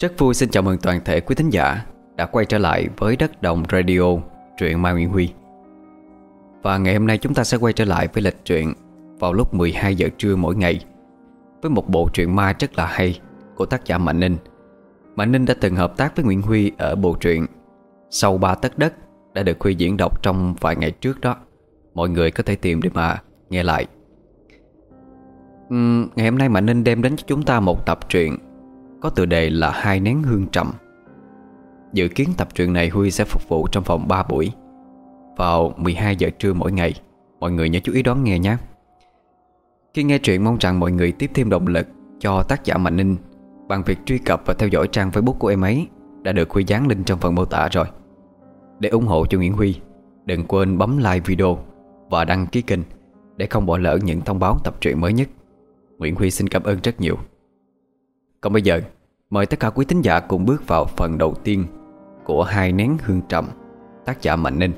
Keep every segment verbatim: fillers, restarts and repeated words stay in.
Rất vui xin chào mừng toàn thể quý thính giả đã quay trở lại với Đất Đồng Radio, truyện Mai Nguyễn Huy. Và ngày hôm nay chúng ta sẽ quay trở lại với lịch truyện vào lúc mười hai giờ trưa mỗi ngày, với một bộ truyện ma rất là hay của tác giả Mạnh Ninh. Mạnh Ninh đã từng hợp tác với Nguyễn Huy ở bộ truyện Sâu Ba Tấc Đất, đã được Huy diễn đọc trong vài ngày trước đó. Mọi người có thể tìm để mà nghe lại. uhm, Ngày hôm nay Mạnh Ninh đem đến cho chúng ta một tập truyện có tựa đề là Hai Nén Hương Trầm. Dự kiến tập truyện này Huy sẽ phục vụ trong vòng ba buổi vào mười hai giờ trưa mỗi ngày. Mọi người nhớ chú ý đón nghe nhé. Khi nghe truyện mong rằng mọi người tiếp thêm động lực cho tác giả Mạnh Ninh bằng việc truy cập và theo dõi trang Facebook của em ấy, đã được Huy dán link trong phần mô tả rồi. Để ủng hộ cho Nguyễn Huy, đừng quên bấm like video và đăng ký kênh để không bỏ lỡ những thông báo tập truyện mới nhất. Nguyễn Huy xin cảm ơn rất nhiều. Còn bây giờ, mời tất cả quý thính giả cùng bước vào phần đầu tiên của Hai Nén Hương Trầm, tác giả Mạnh Ninh.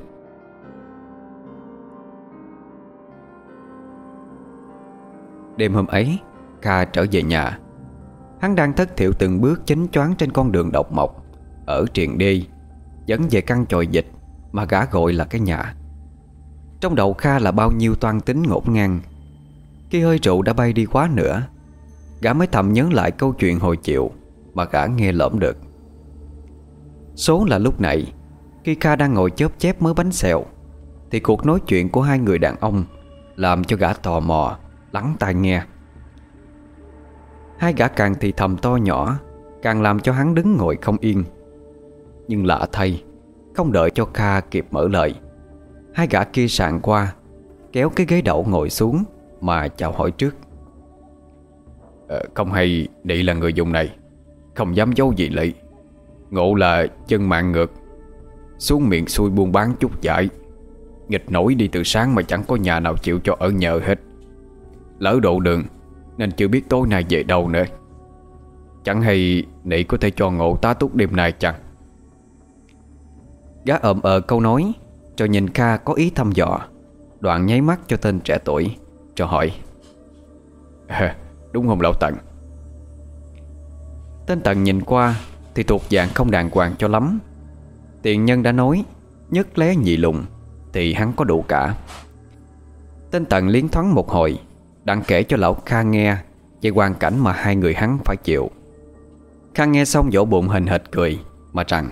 Đêm hôm ấy, Kha trở về nhà. Hắn đang thất thiểu từng bước chánh choáng trên con đường độc mộc ở triền đê dẫn về căn chòi dịch mà gã gọi là cái nhà. Trong đầu Kha là bao nhiêu toan tính ngổn ngang. Khi hơi rượu đã bay đi quá nữa, gã mới thầm nhớ lại câu chuyện hồi chiều mà gã nghe lỡm được. Số là lúc này, khi Kha đang ngồi chớp chép mớ bánh xèo, thì cuộc nói chuyện của hai người đàn ông làm cho gã tò mò lắng tai nghe. Hai gã càng thì thầm to nhỏ, càng làm cho hắn đứng ngồi không yên. Nhưng lạ thay, không đợi cho Kha kịp mở lời, hai gã kia sạng qua, kéo cái ghế đậu ngồi xuống mà chào hỏi trước. Ờ, không hay Nị là người dùng này, không dám giấu gì Lị. Ngộ là chân mạng ngược, xuống miệng xuôi buôn bán chút dại, nghịch nổi đi từ sáng mà chẳng có nhà nào chịu cho ở nhờ hết. Lỡ độ đường nên chưa biết tối nay về đâu nữa. Chẳng hay Nị có thể cho Ngộ tá túc đêm nay chăng? Gã ậm ờ câu nói, rồi nhìn Kha có ý thăm dò, đoạn nháy mắt cho tên trẻ tuổi, cho hỏi: à, đúng không lão Tận? Tên Tận nhìn qua thì thuộc dạng không đàng hoàng cho lắm. Tiền nhân đã nói nhất lé nhị lùng thì hắn có đủ cả. Tên Tận liến thoáng một hồi, đặng kể cho lão Kha nghe về hoàn cảnh mà hai người hắn phải chịu. Kha nghe xong vỗ bụng hình hệt cười mà rằng: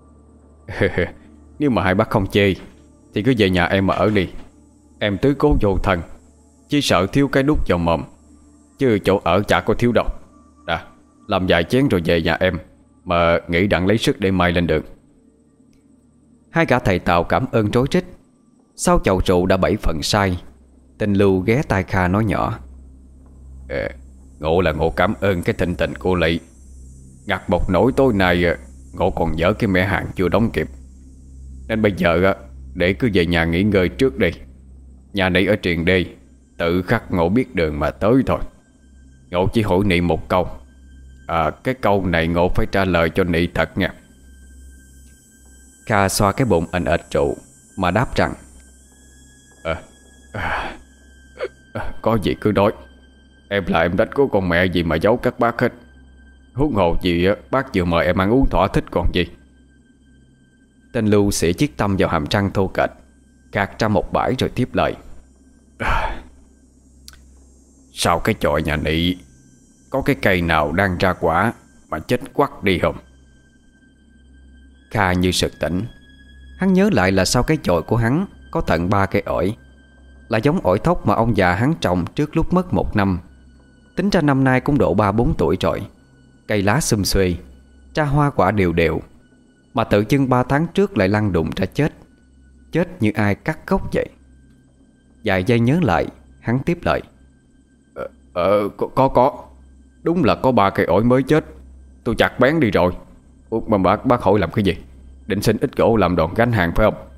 nếu mà hai bác không chê thì cứ về nhà em mà ở đi. Em tứ cố vô thân, chỉ sợ thiếu cái đút vào mồm, chứ chỗ ở chả có thiếu đâu. Đã, làm vài chén rồi về nhà em, mà nghĩ đặng lấy sức để mai lên đường. Hai gã thầy Tào cảm ơn rối rít. Sau chậu rượu đã bảy phần say, tên Lưu ghé tai Kha nói nhỏ: à, Ngộ là Ngộ cảm ơn cái thịnh tình của Lị. Ngặt một nỗi tối nay Ngộ còn dở cái mẻ hàng chưa đóng kịp, nên bây giờ để cứ về nhà nghỉ ngơi trước đi. Nhà Nị ở triền đê, tự khắc Ngộ biết đường mà tới thôi. Ngộ chỉ hỏi Nị một câu, à, cái câu này Ngộ phải trả lời cho Nị thật nha. Kha xoa cái bụng ẩn ệch rượu mà đáp rằng: à, à, à, có gì cứ nói. Em là em đánh có con mẹ gì mà giấu các bác hết. Huống hồ gì bác vừa mời em ăn uống thỏa thích còn gì. Tên Lưu xỉa chiếc tăm vào hàm răng thô kệch, gạt ra một bãi rồi tiếp lời: à, sao cái chòi nhà Nị có cái cây nào đang ra quả mà chết quắc đi không? Kha như sực tỉnh. Hắn nhớ lại là sau cái chòi của hắn có tận ba cây ổi, là giống ổi thóc mà ông già hắn trồng trước lúc mất một năm. Tính ra năm nay cũng độ ba bốn tuổi rồi. Cây lá xum xuê, ra hoa quả đều đều, mà tự dưng ba tháng trước lại lăn đụng ra chết. Chết như ai cắt gốc vậy. Vài giây nhớ lại, hắn tiếp lời: Ờ, ờ có, có có đúng là có ba cây ổi mới chết. Tôi chặt bén đi rồi. Ủa, mà bác, bác hỏi làm cái gì? Định xin ít gỗ làm đòn gánh hàng phải không?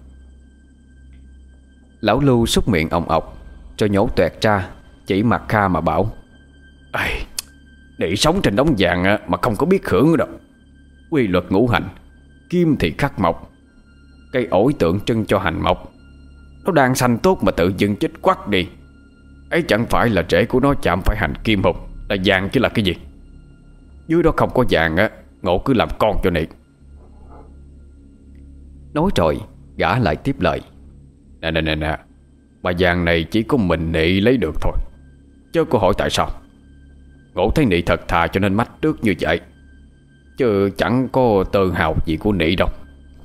Lão Lưu súc miệng ồng ọc, rồi nhổ toẹt ra, chỉ mặt Kha mà bảo: Ây, để sống trên đống vàng mà không có biết hưởng đâu. Quy luật ngũ hành, kim thì khắc mộc. Cây ổi tượng trưng cho hành mộc, nó đang xanh tốt mà tự dưng chết quắc đi. Ấy chẳng phải là rễ của nó chạm phải hành kim không? Là vàng chứ là cái gì? Dưới đó không có vàng á, Ngộ cứ làm con cho Nị. Nói rồi gã lại tiếp lời: Nè nè nè nè, bà vàng này chỉ có mình Nị lấy được thôi, chứ cô hỏi tại sao. Ngộ thấy Nị thật thà cho nên mách trước như vậy, chứ chẳng có tơ hào gì của Nị đâu.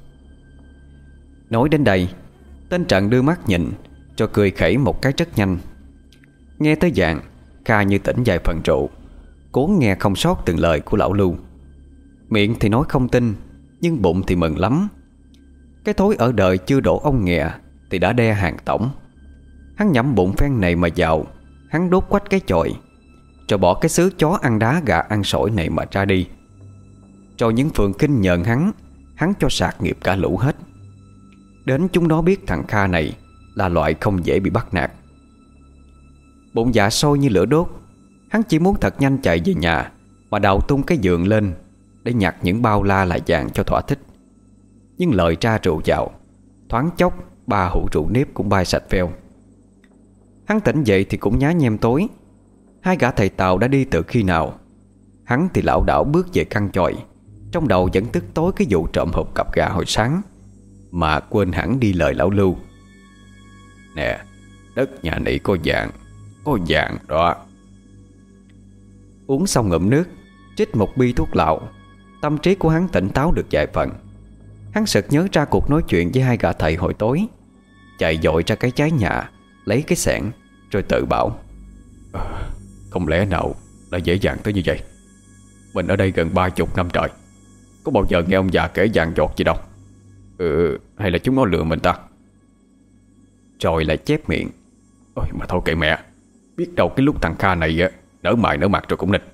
Nói đến đây, tên Trận đưa mắt nhìn, cho cười khẩy một cái rất nhanh. Nghe tới dạng, Kha như tỉnh vài phần rượu, cố nghe không sót từng lời của lão Lưu. Miệng thì nói không tin, nhưng bụng thì mừng lắm. Cái thối ở đời chưa đổ ông nghè thì đã đe hàng tổng. Hắn nhắm bụng phen này mà vào, hắn đốt quách cái chòi, rồi bỏ cái xứ chó ăn đá gà ăn sỏi này mà ra đi. Rồi những phường kinh nhờn hắn, hắn cho sạc nghiệp cả lũ hết. Đến chúng nó biết thằng Kha này là loại không dễ bị bắt nạt. Bụng dạ sôi như lửa đốt, hắn chỉ muốn thật nhanh chạy về nhà mà đào tung cái giường lên để nhặt những bao la lại vàng cho thỏa thích. Nhưng lời ra rượu vào, thoáng chốc ba hũ rượu nếp cũng bay sạch phèo. Hắn tỉnh dậy thì cũng nhá nhem tối. Hai gã thầy Tàu đã đi từ khi nào. Hắn thì lảo đảo bước về căn chòi, trong đầu vẫn tức tối cái vụ trộm hộp cặp gà hồi sáng, mà quên hẳn đi lời lão Lưu: Nè, đất nhà Nị có vàng, có vàng đó. Uống xong ngụm nước, trích một bi thuốc lạo, tâm trí của hắn tỉnh táo được vài phần. Hắn sực nhớ ra cuộc nói chuyện với hai gã thầy hồi tối, chạy dội ra cái trái nhà, lấy cái xẻng, rồi tự bảo: à, Không lẽ nào đã dễ dàng tới như vậy. Mình ở đây gần ba chục năm trời, có bao giờ nghe ông già kể vàng dột gì đâu. Ừ, hay là chúng nó lừa mình ta. Rồi lại chép miệng: Ôi mà thôi kệ mẹ, biết đâu cái lúc thằng Kha này á nở mày nở mặt rồi cũng nịch.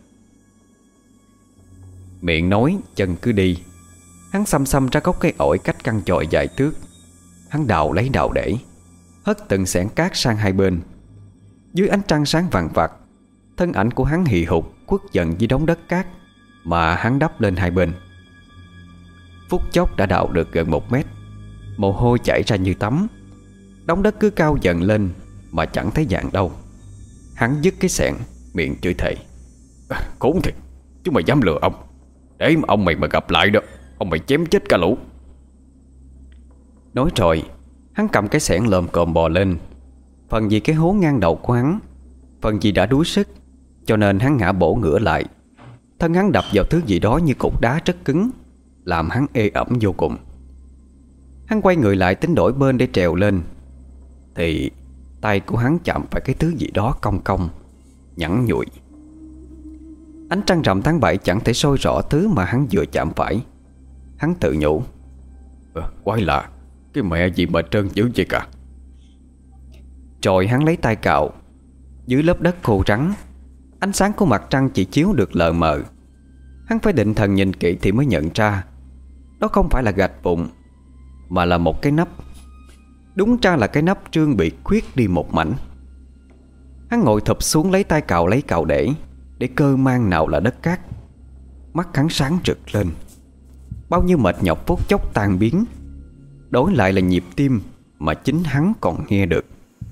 Miệng nói chân cứ đi. Hắn xăm xăm ra gốc cây ổi cách căn chòi vài thước. Hắn đào lấy đào để, hất từng xẻng cát sang hai bên. Dưới ánh trăng sáng vàng vặc, thân ảnh của hắn hì hục quất dần dưới đống đất cát mà hắn đắp lên hai bên. Phút chốc đã đào được gần một mét, mồ hôi chảy ra như tắm. Đống đất cứ cao dần lên mà chẳng thấy vàng đâu. Hắn dứt cái xẻng, miệng chửi thề: à, Khốn thiệt, chúng mày dám lừa ông. Để mà ông mày mà gặp lại đó, ông mày chém chết cả lũ. Nói rồi, hắn cầm cái xẻng lồm cồm bò lên. Phần vì cái hố ngang đầu của hắn, phần vì đã đuối sức, cho nên hắn ngã bổ ngửa lại. Thân hắn đập vào thứ gì đó như cục đá rất cứng, làm hắn ê ẩm vô cùng. Hắn quay người lại tính đổi bên để trèo lên, thì tay của hắn chạm phải cái thứ gì đó cong cong, nhẵn nhụi. Ánh trăng rằm tháng bảy chẳng thể soi rõ thứ mà hắn vừa chạm phải. Hắn tự nhủ: à, Quái lạ, cái mẹ gì mà trơn dữ vậy cả. Rồi hắn lấy tay cạo. Dưới lớp đất khô rắn, ánh sáng của mặt trăng chỉ chiếu được lờ mờ. Hắn phải định thần nhìn kỹ thì mới nhận ra đó không phải là gạch vụn, mà là một cái nắp. Đúng ra là cái nắp trương bị khuyết đi một mảnh. Hắn ngồi thụp xuống lấy tay cạo lấy cạo để Để cơ mang nào là đất cát. Mắt hắn sáng rực lên. Bao nhiêu mệt nhọc phút chốc tan biến, đối lại là nhịp tim mà chính hắn còn nghe được.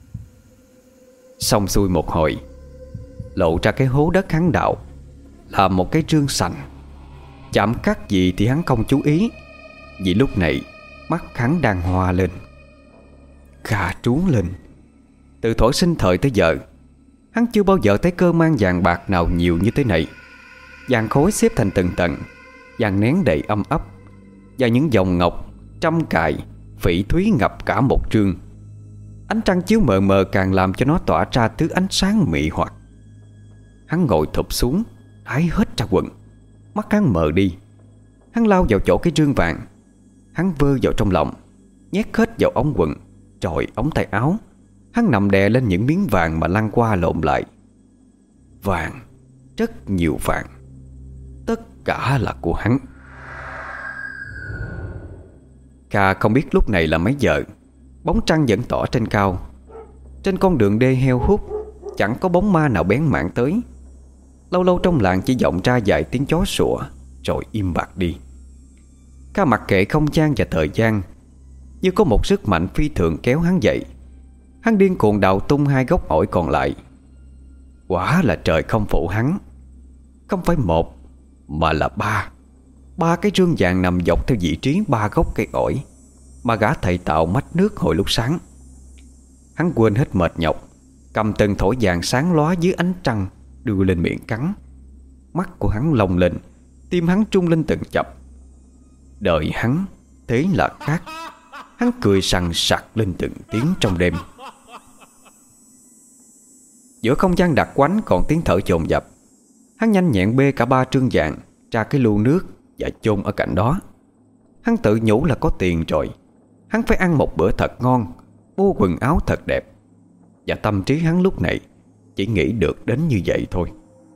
Xong xuôi một hồi, lộ ra cái hố đất hắn đào là một cái rương sành. Chạm cắt gì thì hắn không chú ý, vì lúc này mắt hắn đang hoa lên. Kha trú lên. Từ thuở sinh thời tới giờ, hắn chưa bao giờ thấy cơ mang vàng bạc nào nhiều như thế này. Vàng khối xếp thành từng tầng, vàng nén đầy âm ấp, và những dòng ngọc, trăm cài, phỉ thúy ngập cả một trương. Ánh trăng chiếu mờ mờ càng làm cho nó tỏa ra thứ ánh sáng mị hoặc. Hắn ngồi thụp xuống, hái hết ra quần. Mắt hắn mờ đi. Hắn lao vào chỗ cái rương vàng. Hắn vơ vào trong lòng, nhét hết vào ống quần, rồi ống tay áo. Hắn nằm đè lên những miếng vàng mà lăn qua lộn lại. Vàng, rất nhiều vàng, tất cả là của hắn. Kha không biết lúc này là mấy giờ. Bóng trăng vẫn tỏ trên cao. Trên con đường đê heo hút, chẳng có bóng ma nào bén mảng tới. Lâu lâu trong làng chỉ vọng ra vài tiếng chó sủa, rồi im bặt đi. Kha mặc kệ không gian và thời gian, như có một sức mạnh phi thường kéo hắn dậy. Hắn điên cuồng đào tung hai gốc ổi còn lại. Quả là trời không phụ hắn. Không phải một, mà là ba. ba cái rương vàng nằm dọc theo vị trí ba gốc cây ổi mà gã thầy tạo mách nước hồi lúc sáng. Hắn quên hết mệt nhọc, cầm từng thỏi vàng sáng lóa dưới ánh trăng đưa lên miệng cắn. Mắt của hắn lồng lên, tim hắn trung lên từng chập. Đợi hắn thế là khác. Hắn cười sằng sặc lên từng tiếng trong đêm. Giữa không gian đặc quánh còn tiếng thở dồn dập. Hắn nhanh nhẹn bê cả ba trương vàng ra cái lu nước và chôn ở cạnh đó. Hắn tự nhủ là có tiền rồi, hắn phải ăn một bữa thật ngon, mua quần áo thật đẹp. Và tâm trí hắn lúc này chỉ nghĩ được đến như vậy thôi.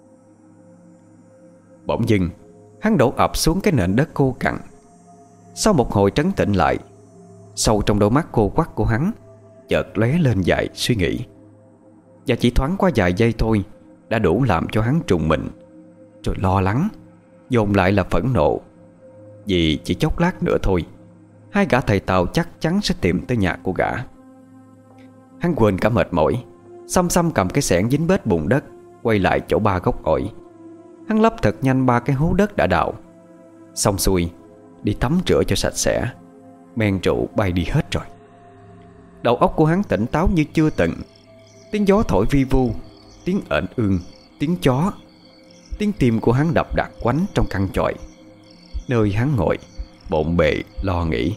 Bỗng dưng hắn đổ ập xuống cái nền đất khô cằn. Sau một hồi trấn tĩnh lại, sâu trong đôi mắt khô quắt của hắn chợt lóe lên vài suy nghĩ. Và chỉ thoáng qua vài giây thôi đã đủ làm cho hắn trùng mình, rồi lo lắng, dồn lại là phẫn nộ. Vì chỉ chốc lát nữa thôi, hai gã thầy Tàu chắc chắn sẽ tìm tới nhà của gã. Hắn quên cả mệt mỏi, xăm xăm cầm cái xẻng dính bết bùn đất, quay lại chỗ ba gốc ổi. Hắn lấp thật nhanh ba cái hố đất đã đào. Xong xuôi, đi tắm rửa cho sạch sẽ. Men rượu bay đi hết rồi. Đầu óc của hắn tỉnh táo như chưa từng. Tiếng gió thổi vi vu, tiếng ệnh ương, tiếng chó. Tiếng tim của hắn đập đạc quánh trong căn chòi, nơi hắn ngồi bộn bề lo nghĩ.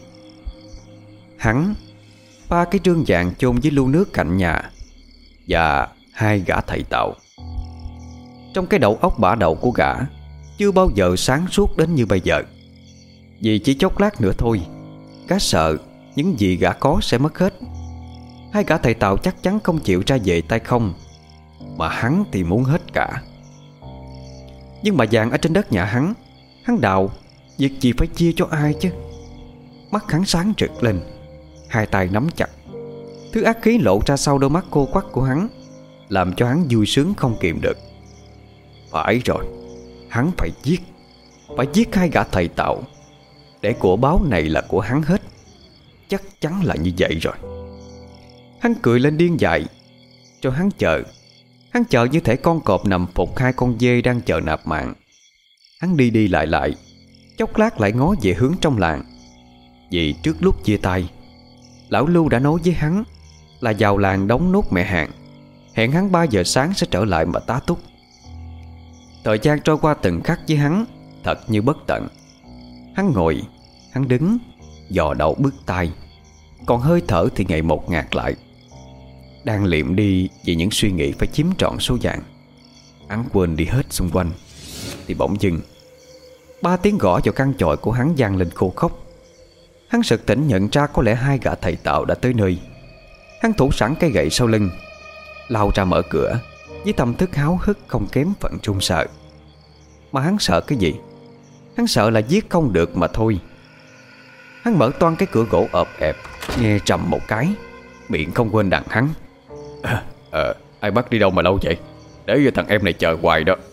Hắn, ba cái trương vàng chôn dưới lu nước cạnh nhà, và hai gã thầy Tàu. Trong cái đầu óc bả đầu của gã chưa bao giờ sáng suốt đến như bây giờ. Vì chỉ chốc lát nữa thôi, gã sợ những gì gã có sẽ mất hết. Hai gã thầy Tàu chắc chắn không chịu ra về tay không, mà hắn thì muốn hết cả. Nhưng mà vàng ở trên đất nhà hắn, hắn đào, việc gì phải chia cho ai chứ. Mắt hắn sáng rực lên, hai tay nắm chặt. Thứ ác khí lộ ra sau đôi mắt cô quắt của hắn, làm cho hắn vui sướng không kìm được. Phải rồi, hắn phải giết, phải giết hai gã thầy Tàu, để của báo này là của hắn hết. Chắc chắn là như vậy rồi. Hắn cười lên điên dại. Rồi hắn chờ. Hắn chờ như thể con cọp nằm phục hai con dê đang chờ nạp mạng. Hắn đi đi lại lại, chốc lát lại ngó về hướng trong làng. Vì trước lúc chia tay, lão Lưu đã nói với hắn là vào làng đóng nốt mẹ hàng, hẹn hắn ba giờ sáng sẽ trở lại mà tá túc. Thời gian trôi qua từng khắc với hắn thật như bất tận. Hắn ngồi, hắn đứng, dò đầu bước tay, còn hơi thở thì ngày một ngạt lại. Đang liệm đi vì những suy nghĩ phải chiếm trọn số vàng, hắn quên đi hết xung quanh. Thì bỗng dưng ba tiếng gõ vào căn chòi của hắn vang lên khô khốc. Hắn sực tỉnh nhận ra có lẽ hai gã thầy Tàu đã tới nơi. Hắn thủ sẵn cây gậy sau lưng, lao ra mở cửa với tâm thức háo hức không kém phần run sợ. Mà hắn sợ cái gì? Hắn sợ là giết không được mà thôi. Hắn mở toang cái cửa gỗ ộp ẹp, nghe trầm một cái, miệng không quên đằng hắn: à, à, ai bắt đi đâu mà lâu vậy? Để thằng em này chờ hoài đó.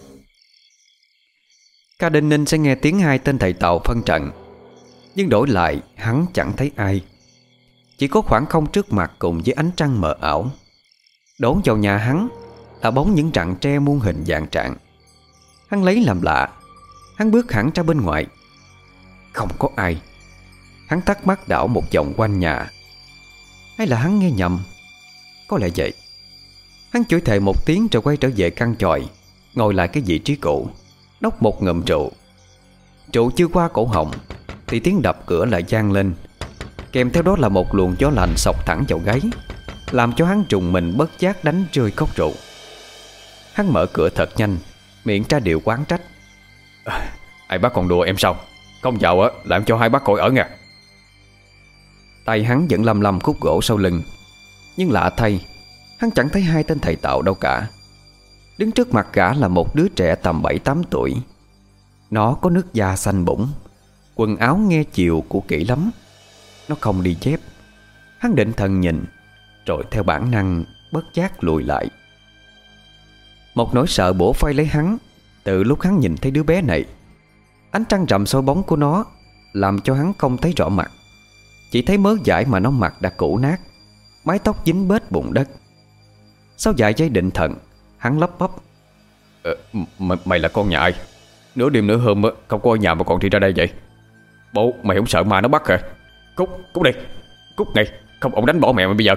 Ca Đinh Ninh sẽ nghe tiếng hai tên thầy Tàu phân trận, nhưng đổi lại hắn chẳng thấy ai. Chỉ có khoảng không trước mặt cùng với ánh trăng mờ ảo. Đón vào nhà hắn là bóng những rặng tre muôn hình dạng trạng. Hắn lấy làm lạ, hắn bước hẳn ra bên ngoài. Không có ai. Hắn thắc mắc đảo một vòng quanh nhà. Hay là hắn nghe nhầm? Có lẽ vậy. Hắn chửi thề một tiếng rồi quay trở về căn chòi, ngồi lại cái vị trí cũ, nốc một ngụm rượu. Rượu chưa qua cổ họng thì tiếng đập cửa lại vang lên, kèm theo đó là một luồng gió lạnh xộc thẳng vào gáy, làm cho hắn trùng mình bất giác đánh rơi cốc rượu. Hắn mở cửa thật nhanh, miệng ra điệu oán trách: à, ai bắt còn đùa em sao? Không vào á làm cho hai bác cội ở nha. Tay hắn vẫn lầm lầm khúc gỗ sau lưng, nhưng lạ thay, hắn chẳng thấy hai tên thầy Tàu đâu cả. Đứng trước mặt gã là một đứa trẻ tầm bảy tám tuổi. Nó có nước da xanh bủng, quần áo nghe chiều của kỹ lắm. Nó không đi dép. Hắn định thần nhìn, rồi theo bản năng bất giác lùi lại. Một nỗi sợ bủa phây lấy hắn từ lúc hắn nhìn thấy đứa bé này. Ánh trăng rằm soi bóng của nó làm cho hắn không thấy rõ mặt, chỉ thấy mớ vải mà nó mặc đã cũ nát, mái tóc dính bết bùn đất. Sau vài giây định thần, hắn lắp bắp: ờ, m- Mày là con nhà ai? Nửa đêm nửa hôm á, không có ở nhà mà còn đi ra đây vậy? Bộ mày không sợ ma nó bắt hả? Cút, cút đi, cút ngay, không ông đánh bỏ mẹ mày bây giờ.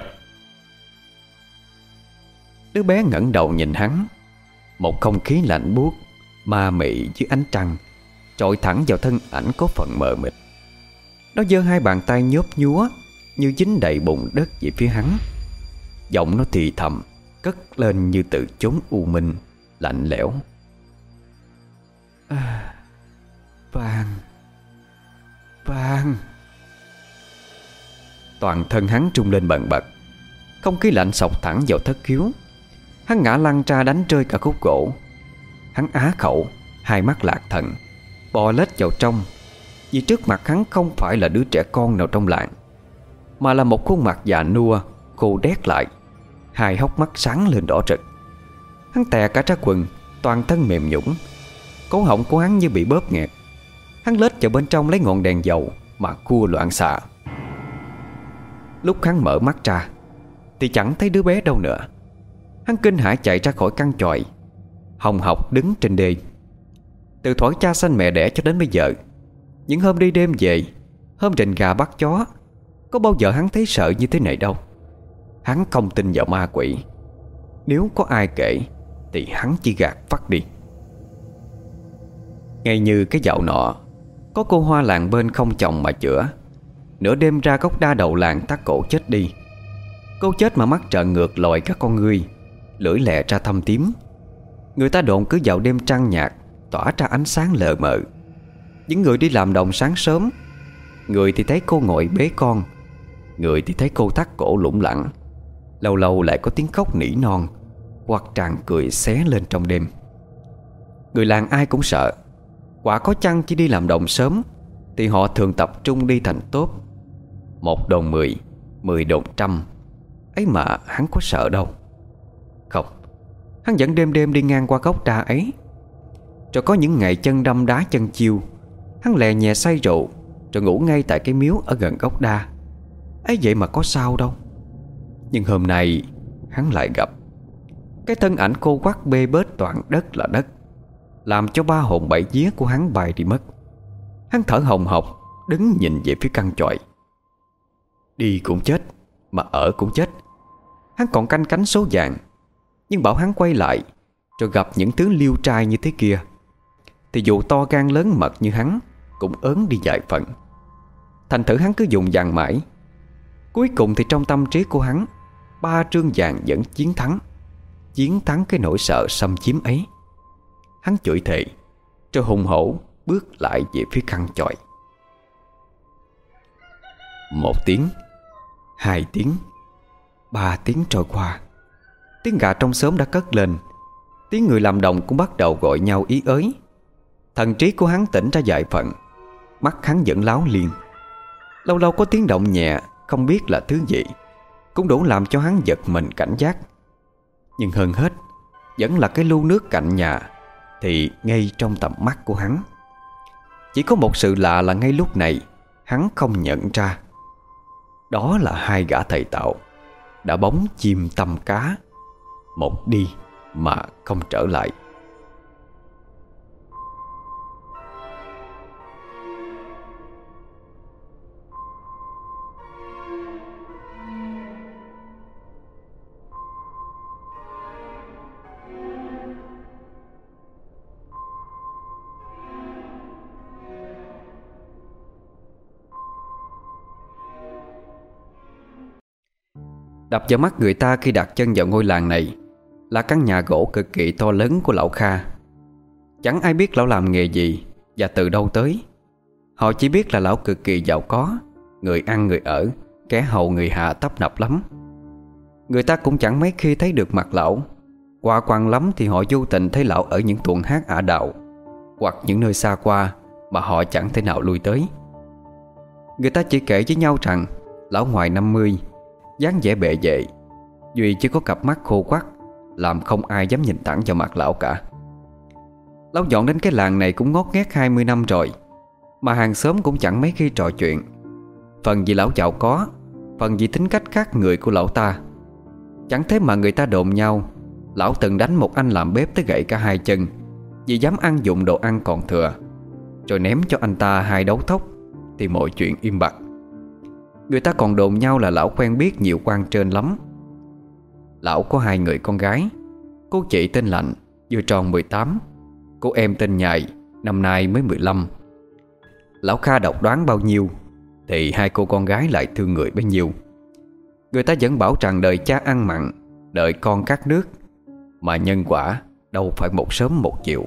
Đứa bé ngẩng đầu nhìn hắn. Một không khí lạnh buốt ma mị dưới ánh trăng chọi thẳng vào thân ảnh có phần mờ mịt. Nó giơ hai bàn tay nhốp nhúa như dính đầy bùn đất về phía hắn. Giọng nó thì thầm, cất lên như từ chốn u minh lạnh lẽo. À, vàng, vàng. Toàn thân hắn trung lên bần bật. Không khí lạnh sộc thẳng vào thất khiếu. Hắn ngã lăn ra đánh rơi cả khúc gỗ. Hắn á khẩu, hai mắt lạc thần, bò lết vào trong. Vì trước mặt hắn không phải là đứa trẻ con nào trong làng, mà là một khuôn mặt già nua, khô đét lại, hai hốc mắt sáng lên đỏ rực. Hắn tè cả ra quần, toàn thân mềm nhũn, cổ họng của hắn như bị bóp nghẹt. Hắn lết vào bên trong lấy ngọn đèn dầu mà cua loạn xạ. Lúc hắn mở mắt ra thì chẳng thấy đứa bé đâu nữa. Hắn kinh hãi chạy ra khỏi căn chòi. Hồng Học đứng trên đê. Từ thuở cha sanh mẹ đẻ cho đến bây giờ, những hôm đi đêm về, hôm rình gà bắt chó, có bao giờ hắn thấy sợ như thế này đâu. Hắn không tin vào ma quỷ. Nếu có ai kể thì hắn chỉ gạt phắt đi. Ngay như cái dạo nọ, có cô hoa làng bên không chồng mà chữa, nửa đêm ra gốc đa đầu làng thắt cổ chết đi. Cô chết mà mắt trợn ngược lòi các con ngươi, lưỡi lè ra thâm tím. Người ta đồn cứ vào đêm trăng nhạt tỏa ra ánh sáng lờ mờ. Những người đi làm đồng sáng sớm, người thì thấy cô ngồi bế con, người thì thấy cô thắt cổ lủng lẳng. Lâu lâu lại có tiếng khóc nỉ non hoặc tràn cười xé lên trong đêm. Người làng ai cũng sợ. Quả có chăng chỉ đi làm đồng sớm thì họ thường tập trung đi thành tốp. Một đồn mười, mười đồn trăm. Ấy mà hắn có sợ đâu. Không, hắn vẫn đêm đêm đi ngang qua gốc đa ấy. Rồi có những ngày chân đâm đá chân chiêu, hắn lè nhẹ say rượu rồi ngủ ngay tại cái miếu ở gần gốc đa. Ấy vậy mà có sao đâu. Nhưng hôm nay hắn lại gặp cái thân ảnh khô quắt bê bết toàn đất là đất, làm cho ba hồn bảy vía của hắn bay đi mất. Hắn thở hồng hộc, đứng nhìn về phía căn chòi. Đi cũng chết, mà ở cũng chết. Hắn còn canh cánh số vàng. Nhưng bảo hắn quay lại rồi gặp những thứ liêu trai như thế kia thì dù to gan lớn mật như hắn cũng ớn đi vài phần. Thành thử hắn cứ dùng dằn mãi. Cuối cùng thì trong tâm trí của hắn, ba trương vàng vẫn chiến thắng. Chiến thắng cái nỗi sợ xâm chiếm ấy. Hắn chửi thề rồi hùng hổ bước lại về phía căn chòi. Một tiếng, hai tiếng, ba tiếng trôi qua. Tiếng gà trong xóm đã cất lên. Tiếng người làm đồng cũng bắt đầu gọi nhau ý ới. Thần trí của hắn tỉnh ra vài phần. Mắt hắn vẫn láo liên. Lâu lâu có tiếng động nhẹ, không biết là thứ gì, cũng đủ làm cho hắn giật mình cảnh giác. Nhưng hơn hết vẫn là cái lu nước cạnh nhà thì ngay trong tầm mắt của hắn. Chỉ có một sự lạ là ngay lúc này hắn không nhận ra. Đó là hai gã thầy tạo đã bóng chim tăm cá, một đi mà không trở lại. Đập vào mắt người ta khi đặt chân vào ngôi làng này là căn nhà gỗ cực kỳ to lớn của lão Kha. Chẳng ai biết lão làm nghề gì và từ đâu tới. Họ chỉ biết là lão cực kỳ giàu có, người ăn người ở, kẻ hầu người hạ tấp nập lắm. Người ta cũng chẳng mấy khi thấy được mặt lão. Qua quang lắm thì họ vô tình thấy lão ở những tuồng hát ả đạo hoặc những nơi xa qua mà họ chẳng thể nào lui tới. Người ta chỉ kể với nhau rằng lão ngoài năm mươi, dáng vẻ bệ vệ, duy chỉ có cặp mắt khô quắt làm không ai dám nhìn thẳng vào mặt lão cả. Lão dọn đến cái làng này cũng ngót nghét hai mươi năm rồi, mà hàng xóm cũng chẳng mấy khi trò chuyện. Phần vì lão giàu có, phần vì tính cách khác người của lão ta. Chẳng thế mà người ta đồn nhau lão từng đánh một anh làm bếp tới gãy cả hai chân Vì dám ăn dụng đồ ăn còn thừa, rồi ném cho anh ta hai đấu thóc, thì mọi chuyện im bặt. Người ta còn đồn nhau là lão quen biết nhiều quan trên lắm. Lão có hai người con gái. Cô chị tên Lạnh, vừa tròn mười tám. Cô em tên Nhài, năm nay mới mười lăm. Lão Kha độc đoán bao nhiêu thì hai cô con gái lại thương người bấy nhiêu. Người ta vẫn bảo rằng đời cha ăn mặn, đợi con cắt nước, mà nhân quả đâu phải một sớm một chiều.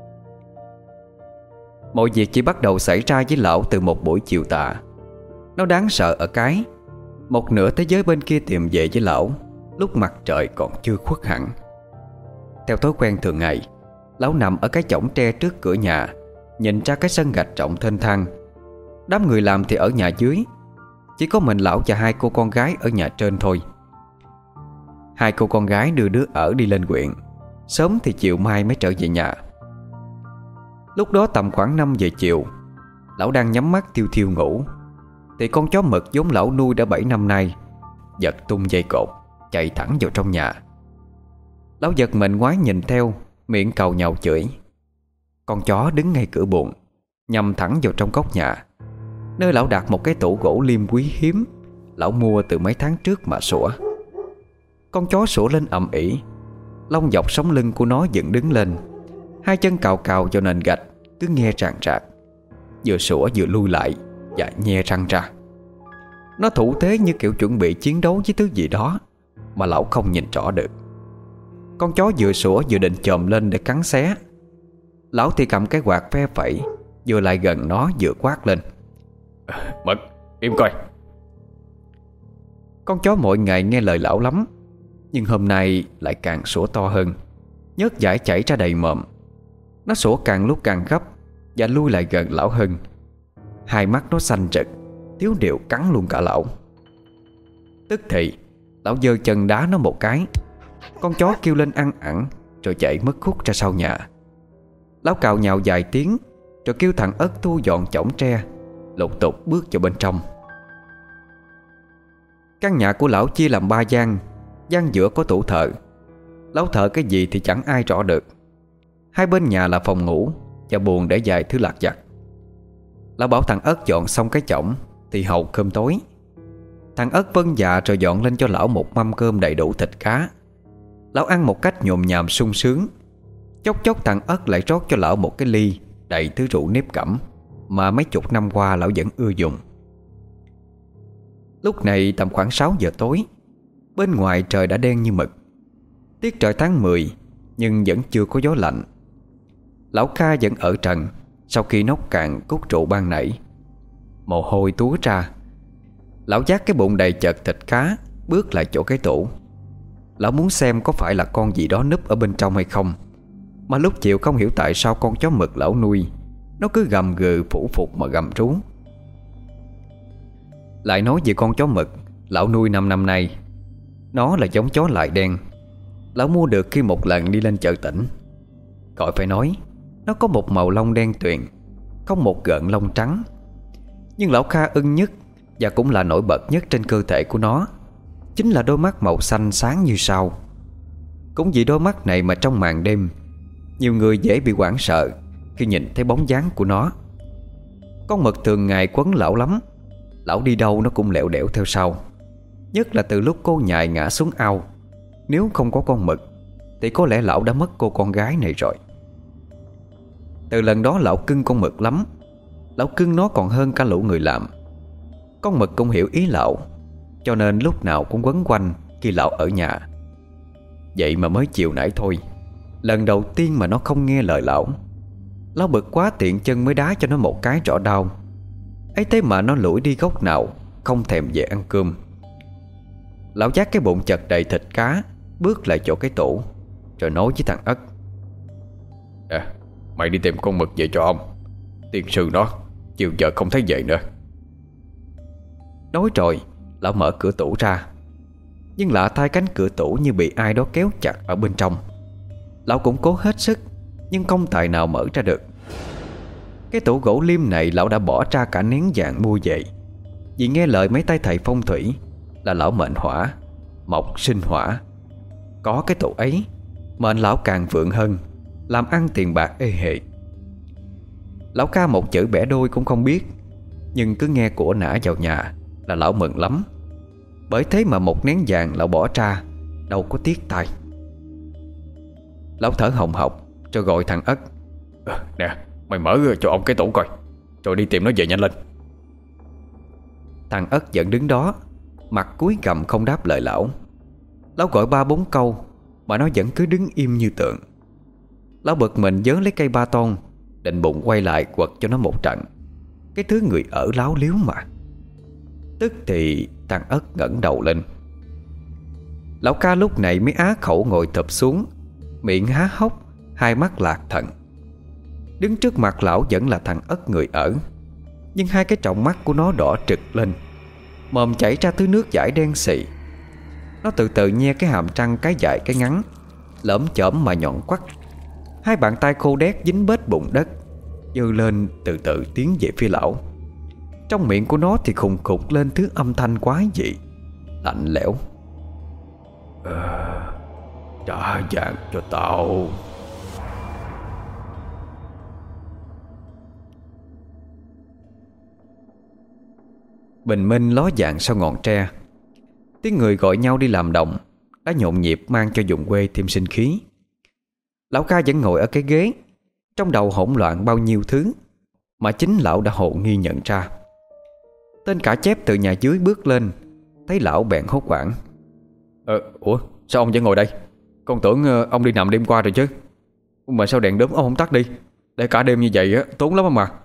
Mọi việc chỉ bắt đầu xảy ra với lão từ một buổi chiều tà. Nó đáng sợ ở cái một nửa thế giới bên kia tìm về với lão lúc mặt trời còn chưa khuất hẳn. Theo thói quen thường ngày, lão nằm ở cái chõng tre trước cửa nhà, nhìn ra cái sân gạch rộng thênh thang. Đám người làm thì ở nhà dưới, chỉ có mình lão và hai cô con gái ở nhà trên thôi. Hai cô con gái đưa đứa ở đi lên huyện, sớm thì chiều mai mới trở về nhà. Lúc đó tầm khoảng năm giờ chiều, lão đang nhắm mắt thiêu thiêu ngủ, thì con chó mực vốn lão nuôi đã bảy năm nay giật tung dây cột, chạy thẳng vào trong nhà. Lão giật mình ngoái nhìn theo, miệng càu nhàu chửi. Con chó đứng ngay cửa buồng, nhằm thẳng vào trong góc nhà, nơi lão đặt một cái tủ gỗ liêm quý hiếm lão mua từ mấy tháng trước mà sủa. Con chó sủa lên ầm ĩ, lông dọc sống lưng của nó dựng đứng lên, hai chân cào cào vào nền gạch, cứ nghe ràng rạc, vừa sủa vừa lui lại và nhe răng ra. Nó thủ thế như kiểu chuẩn bị chiến đấu với thứ gì đó mà lão không nhìn rõ được. Con chó vừa sủa vừa định chồm lên để cắn xé. Lão thì cầm cái quạt phe phẩy, vừa lại gần nó vừa quát lên: Mực, im coi. Con chó mỗi ngày nghe lời lão lắm, nhưng hôm nay lại càng sủa to hơn, nhớt dãi chảy ra đầy mồm. Nó sủa càng lúc càng gấp và lui lại gần lão hơn. Hai mắt nó xanh rực, thiếu điều cắn luôn cả lão. Tức thì lão giơ chân đá nó một cái. Con chó kêu lên ăn ẳng, rồi chạy mất khúc ra sau nhà. Lão cào nhào vài tiếng, rồi kêu thằng Ất thu dọn chõng tre, lục tục bước vào bên trong. Căn nhà của lão chia làm ba gian. Gian giữa có tủ thờ. Lão thờ cái gì thì chẳng ai rõ được. Hai bên nhà là phòng ngủ và buồng để vài thứ lặt vặt. Lão bảo thằng Ất dọn xong cái chõng thì hầu cơm tối. Thằng Ất vâng dạ rồi dọn lên cho lão một mâm cơm đầy đủ thịt cá. Lão ăn một cách nhồm nhàm sung sướng. Chốc chốc thằng Ất lại rót cho lão một cái ly đầy thứ rượu nếp cẩm mà mấy chục năm qua lão vẫn ưa dùng. Lúc này tầm khoảng sáu giờ tối. Bên ngoài trời đã đen như mực. Tiết trời tháng mười, nhưng vẫn chưa có gió lạnh. Lão Kha vẫn ở trần sau khi nốc cạn cút rượu ban nãy. Mồ hôi túa ra. Lão vác cái bụng đầy chật thịt cá, bước lại chỗ cái tủ. Lão muốn xem có phải là con gì đó núp ở bên trong hay không. Mà lúc chiều không hiểu tại sao con chó mực lão nuôi nó cứ gầm gừ phủ phục mà gầm rú. Lại nói về con chó mực lão nuôi năm năm nay. Nó là giống chó lại đen. Lão mua được khi một lần đi lên chợ tỉnh. Khỏi phải nói, nó có một màu lông đen tuyền, không một gợn lông trắng. Nhưng lão Kha ưng nhất và cũng là nổi bật nhất trên cơ thể của nó chính là đôi mắt màu xanh sáng như sao. Cũng vì đôi mắt này mà trong màn đêm, nhiều người dễ bị hoảng sợ khi nhìn thấy bóng dáng của nó. Con mực thường ngày quấn lão lắm. Lão đi đâu nó cũng lẹo đẻo theo sau. Nhất là từ lúc cô Nhài ngã xuống ao. Nếu không có con mực thì có lẽ lão đã mất cô con gái này rồi. Từ lần đó lão cưng con mực lắm. Lão cưng nó còn hơn cả lũ người làm. Con mực cũng hiểu ý lão, cho nên lúc nào cũng quấn quanh khi lão ở nhà. Vậy mà mới chiều nãy thôi, lần đầu tiên mà nó không nghe lời lão. Lão bực quá tiện chân mới đá cho nó một cái rõ đau. Ấy thế mà nó lủi đi góc nào, không thèm về ăn cơm. Lão vác cái bụng chật đầy thịt cá, bước lại chỗ cái tủ, rồi nói với thằng Ất: À, mày đi tìm con mực về cho ông. Tiền sư nó chiều giờ không thấy vậy nữa. Nói rồi lão mở cửa tủ ra. Nhưng lạ thay, cánh cửa tủ như bị ai đó kéo chặt ở bên trong. Lão cũng cố hết sức, nhưng không tài nào mở ra được. Cái tủ gỗ liêm này lão đã bỏ ra cả nén vàng mua về, vì nghe lời mấy tay thầy phong thủy là lão mệnh hỏa, mộc sinh hỏa. Có cái tủ ấy, mệnh lão càng vượng hơn, làm ăn tiền bạc ê hề. Lão ca một chữ bẻ đôi cũng không biết, nhưng cứ nghe của nã vào nhà là lão mừng lắm. Bởi thế mà một nén vàng lão bỏ ra, đâu có tiếc tay. Lão thở hồng hộc rồi gọi thằng Ất: à, Nè, mày mở cho ông cái tủ coi, rồi đi tìm nó về nhanh lên. Thằng Ất vẫn đứng đó, mặt cúi gằm không đáp lời lão. Lão gọi ba bốn câu mà nó vẫn cứ đứng im như tượng. Lão bực mình giơ lấy cây ba ton, định bụng quay lại quật cho nó một trận. Cái thứ người ở láo liếu mà. Tức thì thằng Ất ngẩng đầu lên. Lão ca lúc này mới á khẩu ngồi thụp xuống, miệng há hốc, hai mắt lạc thần. Đứng trước mặt lão vẫn là thằng Ất người ở, nhưng hai cái tròng mắt của nó đỏ trực lên, mồm chảy ra thứ nước dãi đen xì. Nó từ từ nhe cái hàm răng cái dài cái ngắn, lởm chởm mà nhọn quắt. Hai bàn tay khô đét dính bết bụng đất, giơ lên từ từ tiến về phía lão. Trong miệng của nó thì khùng khục lên thứ âm thanh quái dị, lạnh lẽo. à, Trả vàng cho tao. Bình minh ló dạng sau ngọn tre. Tiếng người gọi nhau đi làm đồng đã nhộn nhịp mang cho vùng quê thêm sinh khí. Lão ca vẫn ngồi ở cái ghế, trong đầu hỗn loạn bao nhiêu thứ mà chính lão đã hồ nghi nhận ra. Tên cả chép từ nhà dưới bước lên, thấy lão bèn hốt hoảng. Ờ, ủa, sao ông vẫn ngồi đây? Con tưởng ông đi nằm đêm qua rồi chứ. Mà sao đèn đốm ông không tắt đi? Để cả đêm như vậy á, tốn lắm mà.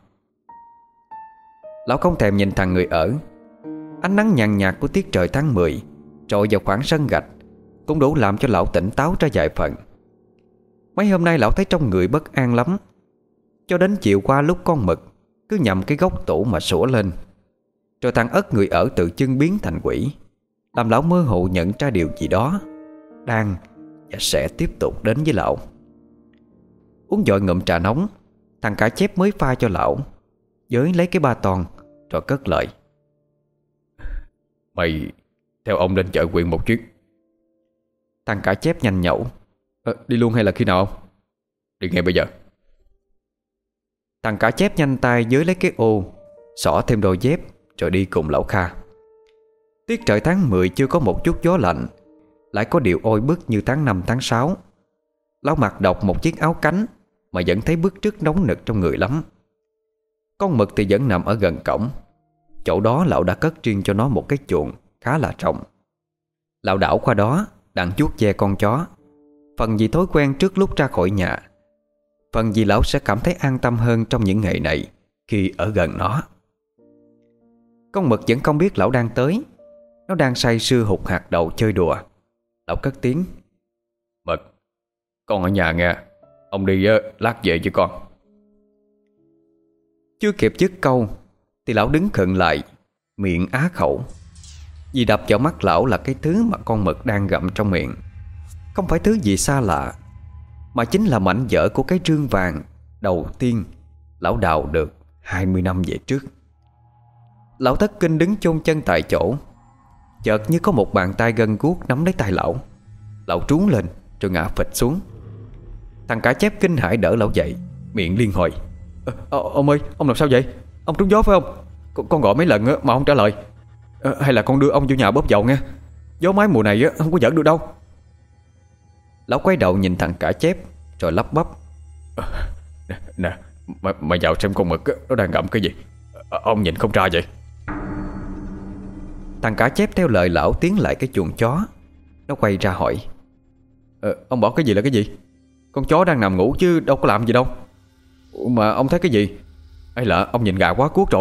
Lão không thèm nhìn thằng người ở. Ánh nắng nhàn nhạt của tiết trời tháng mười trội vào khoảng sân gạch cũng đủ làm cho lão tỉnh táo ra vài phần. Mấy hôm nay lão thấy trong người bất an lắm, cho đến chiều qua lúc con mực cứ nhầm cái góc tủ mà sủa lên. Rồi thằng Ất người ở tự chưng biến thành quỷ, làm lão mơ hồ nhận ra điều gì đó đang và sẽ tiếp tục đến với lão. Uống vội ngụm trà nóng, thằng cả chép mới pha cho lão, giới lấy cái ba ton rồi cất lời. Mày theo ông lên chợ huyện một chuyến. Thằng cả chép nhanh nhẩu. à, Đi luôn hay là khi nào không? Đi ngay bây giờ. Thằng cả chép nhanh tay giới lấy cái ô, xỏ thêm đôi dép rồi đi cùng lão Kha. Tiết trời tháng mười chưa có một chút gió lạnh, lại có điều oi bức như tháng năm tháng sáu. Lão mặc độc một chiếc áo cánh mà vẫn thấy bức rứt nóng nực trong người lắm. Con mực thì vẫn nằm ở gần cổng. Chỗ đó lão đã cất riêng cho nó một cái chuồng khá là rộng. Lão đảo qua đó đang chuốt ve con chó, phần vì thói quen trước lúc ra khỏi nhà, phần vì lão sẽ cảm thấy an tâm hơn trong những ngày này khi ở gần nó. Con mực vẫn không biết lão đang tới. Nó đang say sưa hụt hạt đầu chơi đùa. Lão cất tiếng. Mực, con ở nhà nghe. Ông đi lát về với con. Chưa kịp dứt câu thì lão đứng khựng lại, miệng á khẩu. Vì đập vào mắt lão là cái thứ mà con mực đang gặm trong miệng không phải thứ gì xa lạ, mà chính là mảnh vỡ của cái rương vàng đầu tiên lão đào được hai mươi năm về trước. Lão thất kinh đứng chôn chân tại chỗ. Chợt như có một bàn tay gân guốc nắm lấy tay lão. Lão trún lên rồi ngã phịch xuống. Thằng cả chép kinh hãi đỡ lão dậy, miệng liên hồi. à, Ông ơi, ông làm sao vậy? Ông trúng gió phải không? Con, con gọi mấy lần mà không trả lời. à, Hay là con đưa ông vô nhà bóp dầu nghe. Gió mái mùa này không có giỡn được đâu. Lão quay đầu nhìn thằng cả chép rồi lắp bắp. à, Nè, nè mày, mày vào xem con mực nó đang gặm cái gì. à, Ông nhìn không ra vậy. Thằng cả chép theo lời lão tiến lại cái chuồng chó. Nó quay ra hỏi. à, Ông bỏ cái gì là cái gì? Con chó đang nằm ngủ chứ đâu có làm gì đâu. Mà ông thấy cái gì? Hay là ông nhìn gà quá cuốc rồi?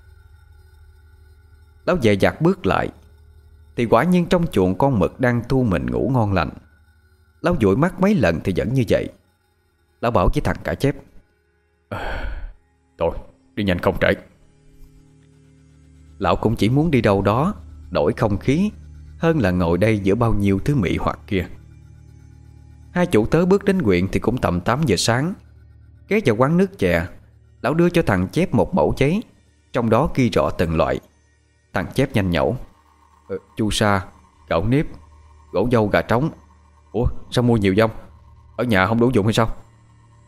Lão dè dặt bước lại thì quả nhiên trong chuồng con mực đang thu mình ngủ ngon lành. Lão dụi mắt mấy lần thì vẫn như vậy. Lão bảo với thằng cả chép. à, Thôi đi nhanh không trễ. Lão cũng chỉ muốn đi đâu đó đổi không khí hơn là ngồi đây giữa bao nhiêu thứ mị hoặc kia. Hai chủ tớ bước đến huyện thì cũng tầm tám giờ sáng. Ghé vào quán nước chè, lão đưa cho thằng chép một mẩu giấy, trong đó ghi rõ từng loại. Thằng chép nhanh nhẩu. ờ, Chu sa, gạo nếp, gỗ dâu gà trống. Ủa sao mua nhiều dông? Ở nhà không đủ dụng hay sao?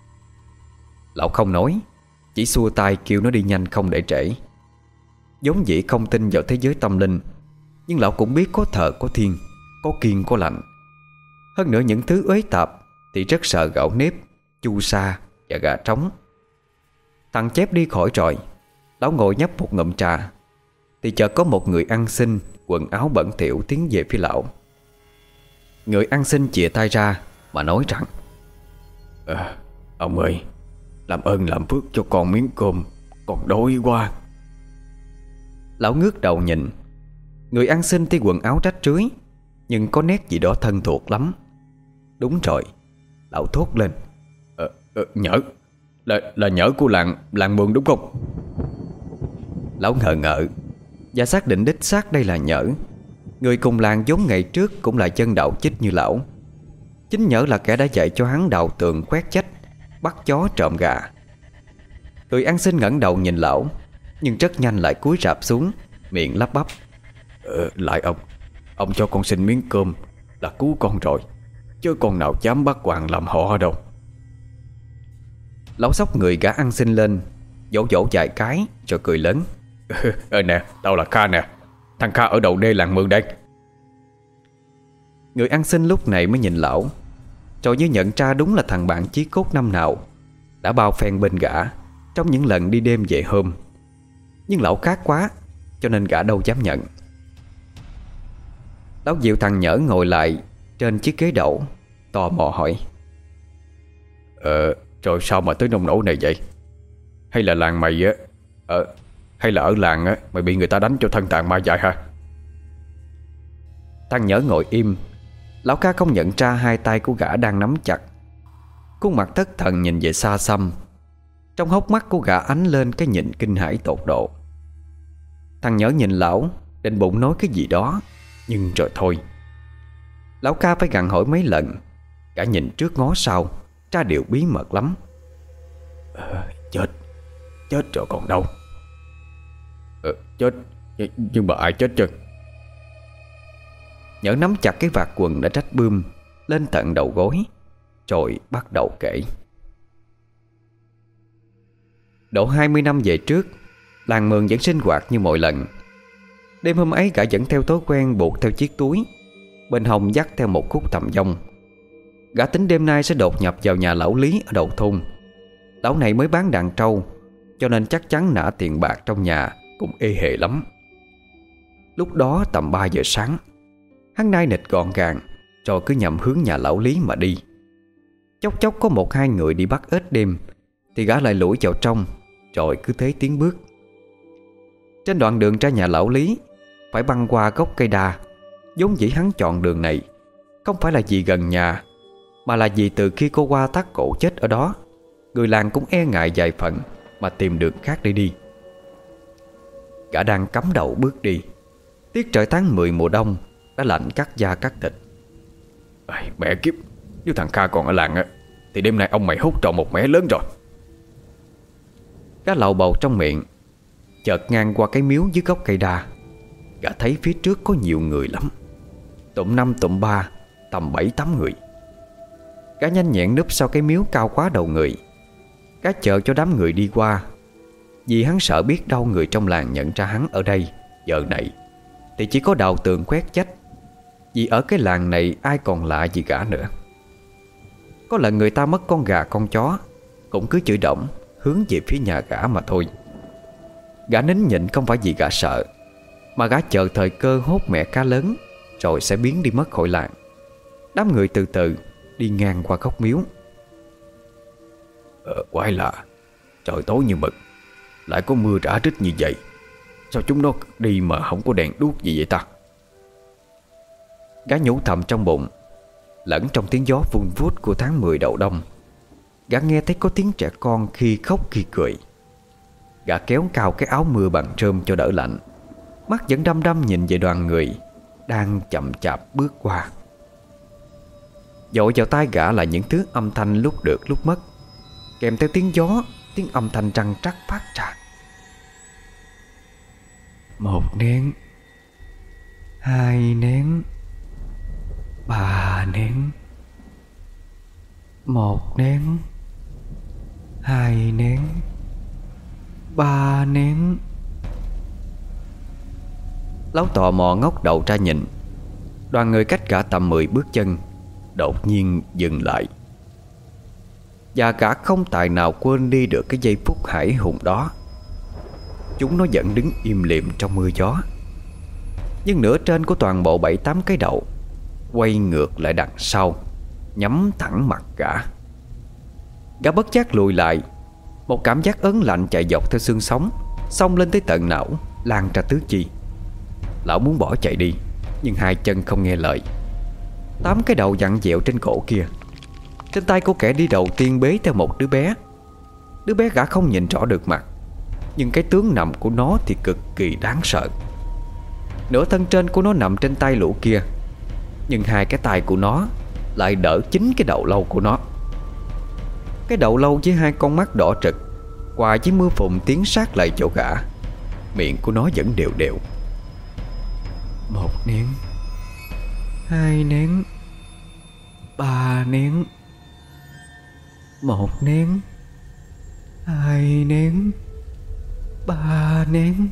Lão không nói, chỉ xua tay kêu nó đi nhanh không để trễ. Giống dĩ không tin vào thế giới tâm linh, nhưng lão cũng biết có thờ có thiên, có kiêng có lạnh. Hơn nữa những thứ uế tạp thì rất sợ gạo nếp, chu sa và gà trống. Thằng Chép đi khỏi rồi, lão ngồi nhấp một ngụm trà, thì chợt có một người ăn xin, quần áo bẩn thỉu tiến về phía lão. Người ăn xin chìa tay ra mà nói rằng: à, Ông ơi, làm ơn làm phước cho con miếng cơm, con đói quá. Lão ngước đầu nhìn. Người ăn xin thì quần áo rách rưới, nhưng có nét gì đó thân thuộc lắm. Đúng rồi, lão thốt lên: ờ, ờ, Nhỡ, là, là Nhỡ của làng làng Mường đúng không? Lão ngờ ngợ và xác định đích xác đây là Nhỡ. Người cùng làng vốn ngày trước cũng là dân đạo chích như lão. Chính Nhỡ là kẻ đã dạy cho hắn đào tường, quét chách, bắt chó trộm gà. Người ăn xin ngẩng đầu nhìn lão, nhưng rất nhanh lại cúi rạp xuống, miệng lắp bắp: ờ, Lại ông, ông cho con xin miếng cơm là cứu con rồi, chứ con nào dám bắt Hoàng làm họ đâu. Lão xốc người gã ăn xin lên, vỗ vỗ vài cái rồi cười lớn: Ờ nè, tao là Kha nè, thằng Kha ở đầu đê làng Mường đây. Người ăn xin lúc này mới nhìn lão, rồi như nhận ra đúng là thằng bạn chí cốt năm nào đã bao phen bên gã trong những lần đi đêm về hôm. Nhưng lão khác quá, cho nên gã đâu dám nhận. Lão dịu thằng Nhỡ ngồi lại trên chiếc ghế đẩu, tò mò hỏi: Ờ, rồi sao mà tới nông nỗi này vậy? Hay là làng mày á, ờ, hay là ở làng á mày bị người ta đánh cho thân tàn ma dại hả? Thằng Nhỡ ngồi im. Lão Ca không nhận ra hai tay của gã đang nắm chặt. Khuôn mặt thất thần nhìn về xa xăm. Trong hốc mắt của gã ánh lên cái nhìn kinh hãi tột độ. Thằng Nhỡ nhìn lão, định bụng nói cái gì đó, nhưng rồi thôi. Lão Ca phải gặng hỏi mấy lần. Gã nhìn trước ngó sau, tra điều bí mật lắm. ờ, Chết, chết rồi còn đâu. ờ, Chết, nhưng mà ai chết chứ? Nhỡ nắm chặt cái vạt quần đã rách bươm lên tận đầu gối, rồi bắt đầu kể. Độ hai mươi năm về trước, làng Mường vẫn sinh hoạt như mọi lần. Đêm hôm ấy gã vẫn theo thói quen buộc theo chiếc túi, bên hông dắt theo một khúc tầm dông. Gã tính đêm nay sẽ đột nhập vào nhà lão Lý ở đầu thôn. Lão này mới bán đàn trâu, cho nên chắc chắn nã tiền bạc trong nhà cũng ê hề lắm. Lúc đó tầm ba giờ sáng, hắn nai nịch gọn gàng, rồi cứ nhằm hướng nhà lão Lý mà đi. Chốc chốc có một hai người đi bắt ếch đêm, thì gã lại lủi vào trong, rồi cứ thế tiến bước. Trên đoạn đường ra nhà lão Lý, phải băng qua gốc cây đa. Vốn dĩ hắn chọn đường này không phải là vì gần nhà, mà là vì từ khi cô Qua thắt cổ chết ở đó, người làng cũng e ngại vài phần mà tìm đường khác để đi. Gã đang cắm đầu bước đi. Tiết trời tháng mười mùa đông đã lạnh cắt da cắt thịt. Ai, mẹ kiếp, nếu thằng Kha còn ở làng á thì đêm nay ông mày hút trọn một mẻ lớn rồi. Gã lầu bầu trong miệng. Chợt ngang qua cái miếu dưới gốc cây đa, gã thấy phía trước có nhiều người lắm, tụm năm tụm ba, tầm bảy tám người. Gã nhanh nhẹn núp sau cái miếu cao quá đầu người. Gã chờ cho đám người đi qua, vì hắn sợ biết đâu người trong làng nhận ra hắn ở đây giờ này thì chỉ có đào tường quét chách, vì ở cái làng này ai còn lạ gì gã nữa. Có lần người ta mất con gà con chó cũng cứ chửi động hướng về phía nhà gã mà thôi. Gã nín nhịn không phải vì gã sợ, mà gã chờ thời cơ hốt mẹ cá lớn rồi sẽ biến đi mất khỏi làng. Đám người từ từ đi ngang qua góc miếu. Ờ, quái lạ, trời tối như mực, lại có mưa rả rích như vậy. Sao chúng nó đi mà không có đèn đuốc gì vậy ta? Gã nhủ thầm trong bụng. Lẫn trong tiếng gió vun vút của tháng mười đầu đông, gã nghe thấy có tiếng trẻ con khi khóc khi cười. Gã kéo cao cái áo mưa bằng rơm cho đỡ lạnh, mắt vẫn đăm đăm nhìn về đoàn người đang chậm chạp bước qua. Dội vào tai gã là những thứ âm thanh lúc được lúc mất, kèm theo tiếng gió, tiếng âm thanh trăng trắc phát ra. Một nén, hai nén, ba nén, một nén, Hai nén, ba nén. Lão tò mò ngóc đầu ra nhìn. Đoàn người cách gã tầm mười bước chân đột nhiên dừng lại. Và gã không tài nào quên đi được cái giây phút hải hùng đó. Chúng nó vẫn đứng im lìm trong mưa gió, nhưng nửa trên của toàn bộ bảy tám cái đầu quay ngược lại đằng sau, nhắm thẳng mặt gã. Gã bất giác lùi lại. Một cảm giác ớn lạnh chạy dọc theo xương sống, xông lên tới tận não, lan ra tứ chi. Lão muốn bỏ chạy đi, nhưng hai chân không nghe lời. Tám cái đầu vặn vẹo trên cổ kia. Trên tay của kẻ đi đầu tiên bế theo một đứa bé. Đứa bé gã không nhìn rõ được mặt, nhưng cái tướng nằm của nó thì cực kỳ đáng sợ. Nửa thân trên của nó nằm trên tay lũ kia, nhưng hai cái tay của nó lại đỡ chính cái đầu lâu của nó. Cái đầu lâu với hai con mắt đỏ trực, hòa với mưa phùn tiến sát lại chỗ gã. Miệng của nó vẫn đều đều. Một nén, hai nén, ba nén. Một nén, hai nén, ba nén.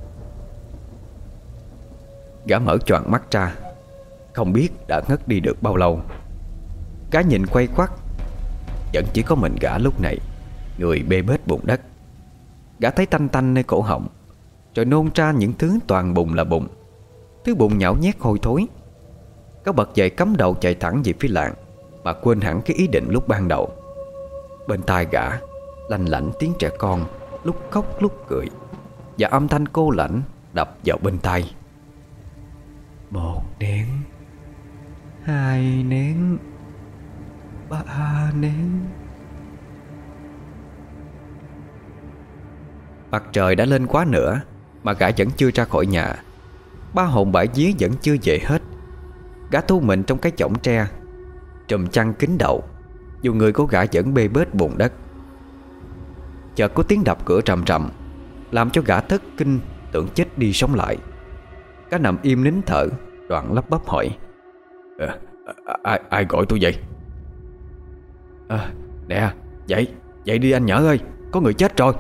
Gã mở choàng mắt ra, không biết đã ngất đi được bao lâu. Gã nhìn quay quắt, vẫn chỉ có mình gã lúc này, người bê bết bùn đất. Gã thấy tanh tanh nơi cổ họng, rồi nôn ra những thứ toàn bùn là bùn. Thứ bùn nhão nhét hôi thối. Gã bật dậy cắm đầu chạy thẳng về phía làng, mà quên hẳn cái ý định lúc ban đầu. Bên tai gã lanh lảnh tiếng trẻ con lúc khóc lúc cười, và âm thanh cô lãnh đập vào bên tai. Một nén, hai nén, ba nén. Mặt trời đã lên quá nữa mà gã vẫn chưa ra khỏi nhà. Ba hồn bãi vía vẫn chưa về hết. Gã thu mình trong cái chõng tre, trùm chăn kín đầu, dù người của gã vẫn bê bết bùn đất. Chợt có tiếng đập cửa rầm rầm, làm cho gã thất kinh, tưởng chết đi sống lại. Gã nằm im nín thở, đoạn lắp bắp hỏi: à, ai, ai gọi tôi vậy? À, nè, dậy, dậy đi anh Nhở ơi, có người chết rồi.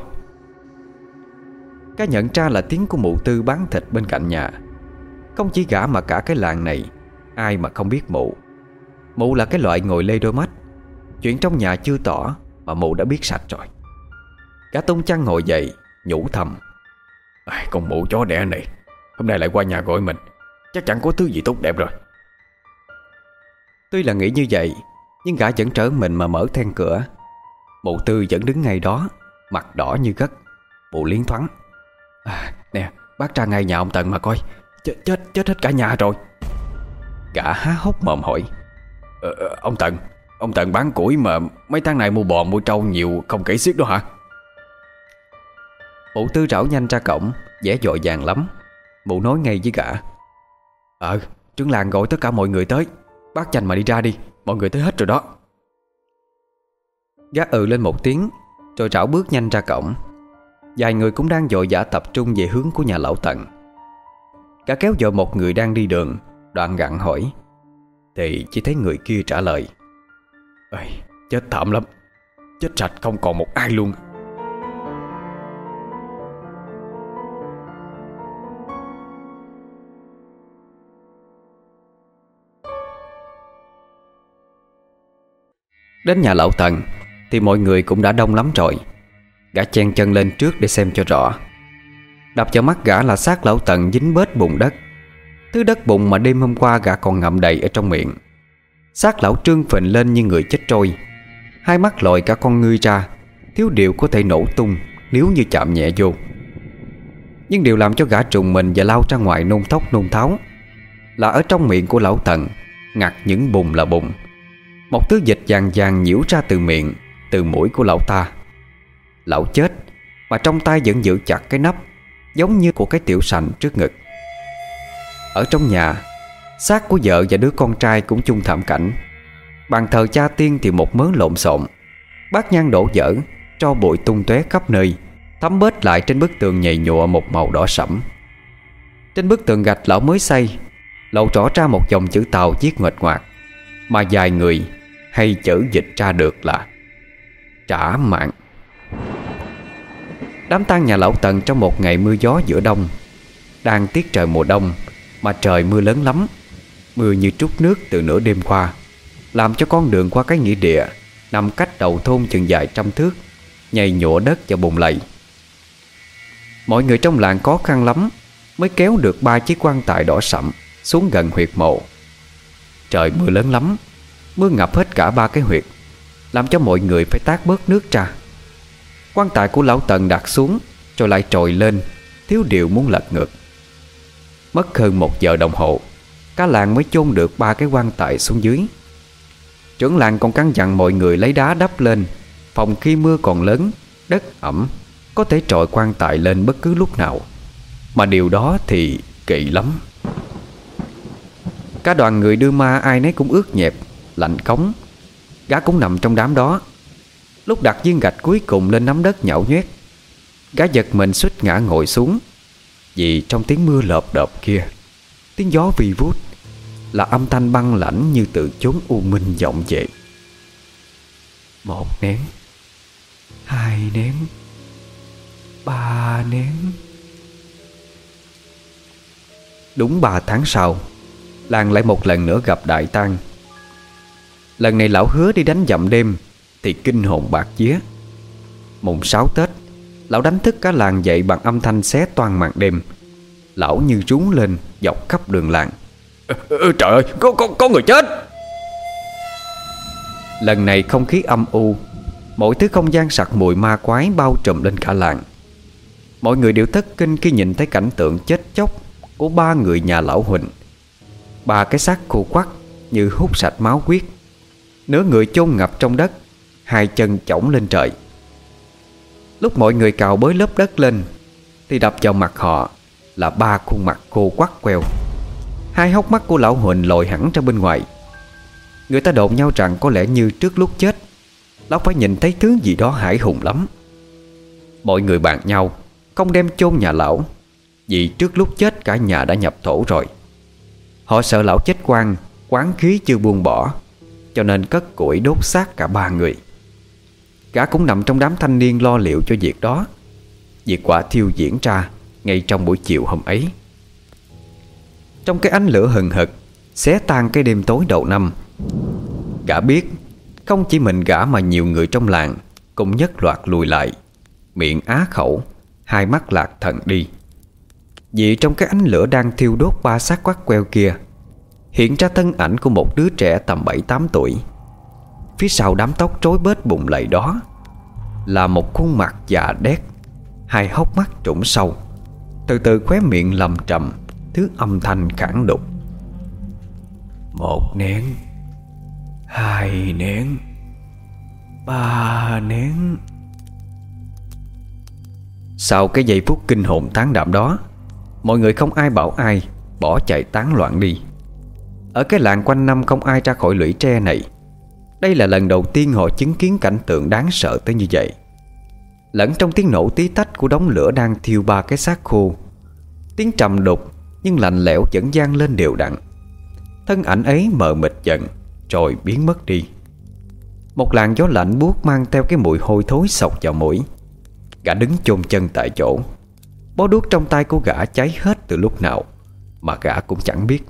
Gã nhận ra là tiếng của mụ Tư bán thịt bên cạnh nhà. Không chỉ gã mà cả cái làng này, ai mà không biết mụ. Mụ là cái loại ngồi lê đôi mắt. Chuyện trong nhà chưa tỏ mà mụ đã biết sạch rồi. Gã tung chăn ngồi dậy, nhủ thầm: à, con mụ chó đẻ này hôm nay lại qua nhà gọi mình, chắc chắn có thứ gì tốt đẹp rồi. Tuy là nghĩ như vậy, nhưng gã vẫn trở mình mà mở then cửa. Mụ Tư vẫn đứng ngay đó, mặt đỏ như gất. Mụ liến thoáng: à, nè, bác ra ngay nhà ông Tần mà coi. Chết, chết, chết hết cả nhà rồi. Gã há hốc mồm hỏi: ờ, ông Tần, ông Tần bán củi mà mấy tháng này mua bò mua trâu nhiều không kể xiết đó hả? Mụ Tư rảo nhanh ra cổng, vẻ vội vàng lắm. Mụ nói ngay với gã: Ờ, trưởng làng gọi tất cả mọi người tới, bác nhanh mà đi ra đi, mọi người tới hết rồi đó. Gã ừ lên một tiếng, rồi rảo bước nhanh ra cổng. Vài người cũng đang vội vã tập trung về hướng của nhà lão Tần. Gã kéo vội một người đang đi đường, đoạn gặng hỏi, thì chỉ thấy người kia trả lời: Ê, chết thảm lắm, chết sạch không còn một ai luôn. Đến nhà lão Tần thì mọi người cũng đã đông lắm rồi. Gã chen chân lên trước để xem cho rõ. Đập vào mắt gã là xác lão Tần dính bết bùn đất, thứ đất bùn mà đêm hôm qua gã còn ngậm đầy ở trong miệng. Xác lão trương phình lên như người chết trôi, hai mắt lồi cả con ngươi ra, thiếu điều có thể nổ tung nếu như chạm nhẹ vô. Nhưng điều làm cho gã trùng mình và lao ra ngoài nôn thốc nôn tháo là ở trong miệng của lão Tần ngặt những bùn là bùn. Một thứ dịch vàng vàng nhiễu ra từ miệng, từ mũi của lão ta. Lão chết mà trong tay vẫn giữ chặt cái nắp, giống như của cái tiểu sành trước ngực. Ở trong nhà, xác của vợ và đứa con trai cũng chung thảm cảnh. Bàn thờ cha tiên thì một mớ lộn xộn, bát nhang đổ vỡ, tro bụi tung tóe khắp nơi, thấm bết lại trên bức tường nhầy nhụa một màu đỏ sẫm. Trên bức tường gạch lão mới xây lộ rõ ra một dòng chữ Tàu viết nguệch ngoạc, mà vài người hay chữ dịch ra được là: trả mạng, Đám tang nhà lão Tần trong một ngày mưa gió giữa đông. Đang tiết trời mùa đông mà trời mưa lớn lắm. Mưa như trút nước từ nửa đêm qua, làm cho con đường qua cái nghĩa địa nằm cách đầu thôn chừng vài trăm thước nhầy nhụa đất và bùn lầy. Mọi người trong làng khó khăn lắm mới kéo được ba chiếc quan tài đỏ sậm xuống gần huyệt mộ. Trời mưa lớn lắm, mưa ngập hết cả ba cái huyệt, làm cho mọi người phải tát bớt nước ra. Quan tài của lão Tần đặt xuống rồi lại trồi lên, thiếu điều muốn lật ngược. Mất hơn một giờ đồng hồ, cả làng mới chôn được ba cái quan tài xuống dưới. Trưởng làng còn căn dặn mọi người lấy đá đắp lên, phòng khi mưa còn lớn, đất ẩm, có thể trồi quan tài lên bất cứ lúc nào. Mà điều đó thì kỳ lắm. Cả đoàn người đưa ma ai nấy cũng ướt nhẹp, lạnh cống. Gã cũng nằm trong đám đó. Lúc đặt viên gạch cuối cùng lên nắm đất nhão nhoét, gã giật mình suýt ngã ngồi xuống. Vì trong tiếng mưa lợp đợp kia, tiếng gió vi vút, là âm thanh băng lãnh như từ chốn u minh vọng về. Một nén, hai nén, ba nén. Đúng ba tháng sau, làng lại một lần nữa gặp đại tang. Lần này lão hứa đi đánh dặm đêm thì kinh hồn bạt vía. Mùng sáu Tết, lão đánh thức cả làng dậy bằng âm thanh xé toang màn đêm. Lão như rú lên dọc khắp đường làng. Ừ, trời ơi, có, có, có người chết. Lần này không khí âm u, mọi thứ không gian sặc mùi ma quái bao trùm lên cả làng. Mọi người đều thất kinh khi nhìn thấy cảnh tượng chết chóc của ba người nhà lão Huỳnh. Ba cái xác khô quắt như hút sạch máu huyết, nửa người chôn ngập trong đất, hai chân chổng lên trời. Lúc mọi người cào bới lớp đất lên thì đập vào mặt họ là ba khuôn mặt khô quắt queo. Hai hốc mắt của lão Huỳnh lồi hẳn ra bên ngoài. Người ta đồn nhau rằng có lẽ như trước lúc chết, lão phải nhìn thấy thứ gì đó hãi hùng lắm. Mọi người bàn nhau không đem chôn nhà lão, vì trước lúc chết cả nhà đã nhập thổ rồi. Họ sợ lão chết quang, quán khí chưa buông bỏ, cho nên cất củi đốt xác cả ba người. Gã cũng nằm trong đám thanh niên lo liệu cho việc đó. Việc quả thiêu diễn ra ngay trong buổi chiều hôm ấy. Trong cái ánh lửa hừng hực xé tan cái đêm tối đầu năm, gã biết không chỉ mình gã mà nhiều người trong làng cũng nhất loạt lùi lại, miệng á khẩu, hai mắt lạc thần đi. Vì trong cái ánh lửa đang thiêu đốt ba xác quắt queo kia hiện ra thân ảnh của một đứa trẻ tầm bảy tám tuổi. Phía sau đám tóc rối bết bụng lầy đó là một khuôn mặt già đét, hai hốc mắt trũng sâu, từ từ khóe miệng lầm trầm thứ âm thanh khản đục. Một nén, hai nén, ba nén. Sau cái giây phút kinh hồn tán đạm đó, mọi người không ai bảo ai, bỏ chạy tán loạn đi. Ở cái làng quanh năm không ai ra khỏi lũy tre này. Đây là lần đầu tiên họ chứng kiến cảnh tượng đáng sợ tới như vậy. Lẫn trong tiếng nổ tí tách của đống lửa đang thiêu ba cái xác khô, tiếng trầm đục nhưng lạnh lẽo vẫn vang lên đều đặn. Thân ảnh ấy mờ mịt dần rồi biến mất đi. Một làn gió lạnh buốt mang theo cái mùi hôi thối xộc vào mũi. Gã đứng chôn chân tại chỗ. Bó đuốc trong tay của gã cháy hết từ lúc nào mà gã cũng chẳng biết.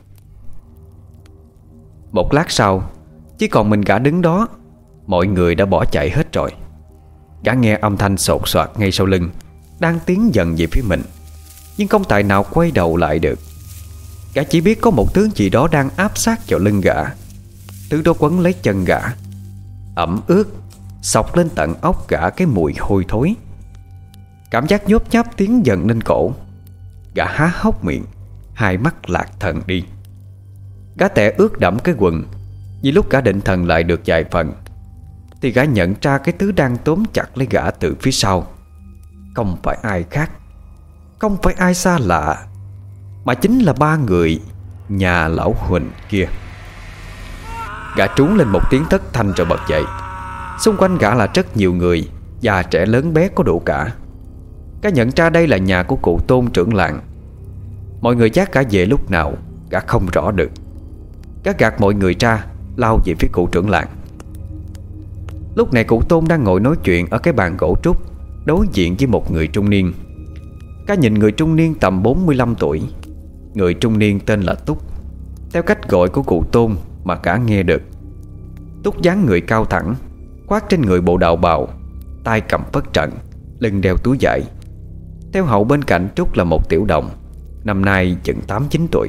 Một lát sau, chỉ còn mình gã đứng đó. Mọi người đã bỏ chạy hết rồi. Gã nghe âm thanh sột soạt ngay sau lưng, đang tiến dần về phía mình, nhưng không tài nào quay đầu lại được. Gã chỉ biết có một thứ gì đó đang áp sát vào lưng gã. Thứ đó quấn lấy chân gã, ẩm ướt, xộc lên tận óc gã cái mùi hôi thối. Cảm giác nhốp nháp tiến dần lên cổ. Gã há hốc miệng, hai mắt lạc thần đi. Gã tè ướt đẫm cái quần. Vì lúc gã định thần lại được vài phần thì gã nhận ra cái thứ đang tóm chặt lấy gã từ phía sau không phải ai khác, không phải ai xa lạ, mà chính là ba người nhà lão Huỳnh kia. Gã trú lên một tiếng thất thanh rồi bật dậy. Xung quanh gã là rất nhiều người, già trẻ lớn bé có đủ cả. Gã nhận ra đây là nhà của cụ Tôn trưởng làng. Mọi người dắt gã về lúc nào gã không rõ được. Gã gạt mọi người ra, lao về phía cụ trưởng làng. Lúc này cụ Tôn đang ngồi nói chuyện ở cái bàn gỗ trúc, đối diện với một người trung niên. Cả nhìn người trung niên tầm bốn mươi lăm tuổi. Người trung niên tên là Túc, theo cách gọi của cụ Tôn mà cả nghe được. Túc dáng người cao thẳng, khoác trên người bộ đạo bào, tay cầm phất trận, lưng đeo túi vải. Theo hậu bên cạnh Trúc là một tiểu đồng, năm nay chừng tám chín tuổi.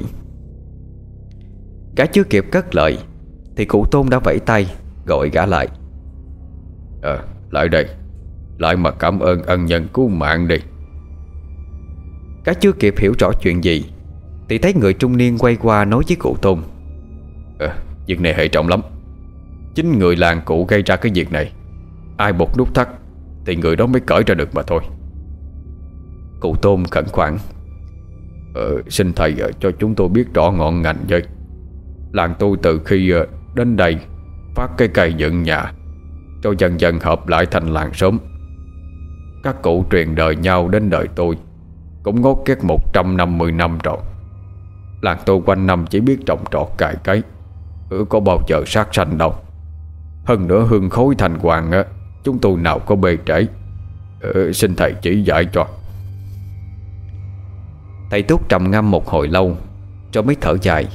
Gã chưa kịp cất lời thì cụ Tôn đã vẫy tay gọi gã lại. Ờ, lại đây, lại mà cảm ơn ân nhân cứu mạng đi. Gã chưa kịp hiểu rõ chuyện gì thì thấy người trung niên quay qua nói với cụ Tôn. Ờ, việc này hệ trọng lắm. Chính người làng cụ gây ra cái việc này, ai buộc nút thắt thì người đó mới cởi ra được mà thôi. Cụ Tôn khẩn khoản. Ờ, xin thầy cho chúng tôi biết rõ ngọn ngành với. Làng tôi từ khi đến đây phát cái cây dựng nhà, cho dần dần hợp lại thành làng xóm. Các cụ truyền đời nhau đến đời tôi cũng ngót nghét một trăm năm mươi năm rồi. Làng tôi quanh năm chỉ biết trồng trọt cày cấy, ừ, có bao giờ sát sanh đâu. Hơn nữa hương khói thành hoàng á, chúng tôi nào có bê trễ. ừ, Xin thầy chỉ dạy cho. Thầy Túc trầm ngâm một hồi lâu cho mới thở dài.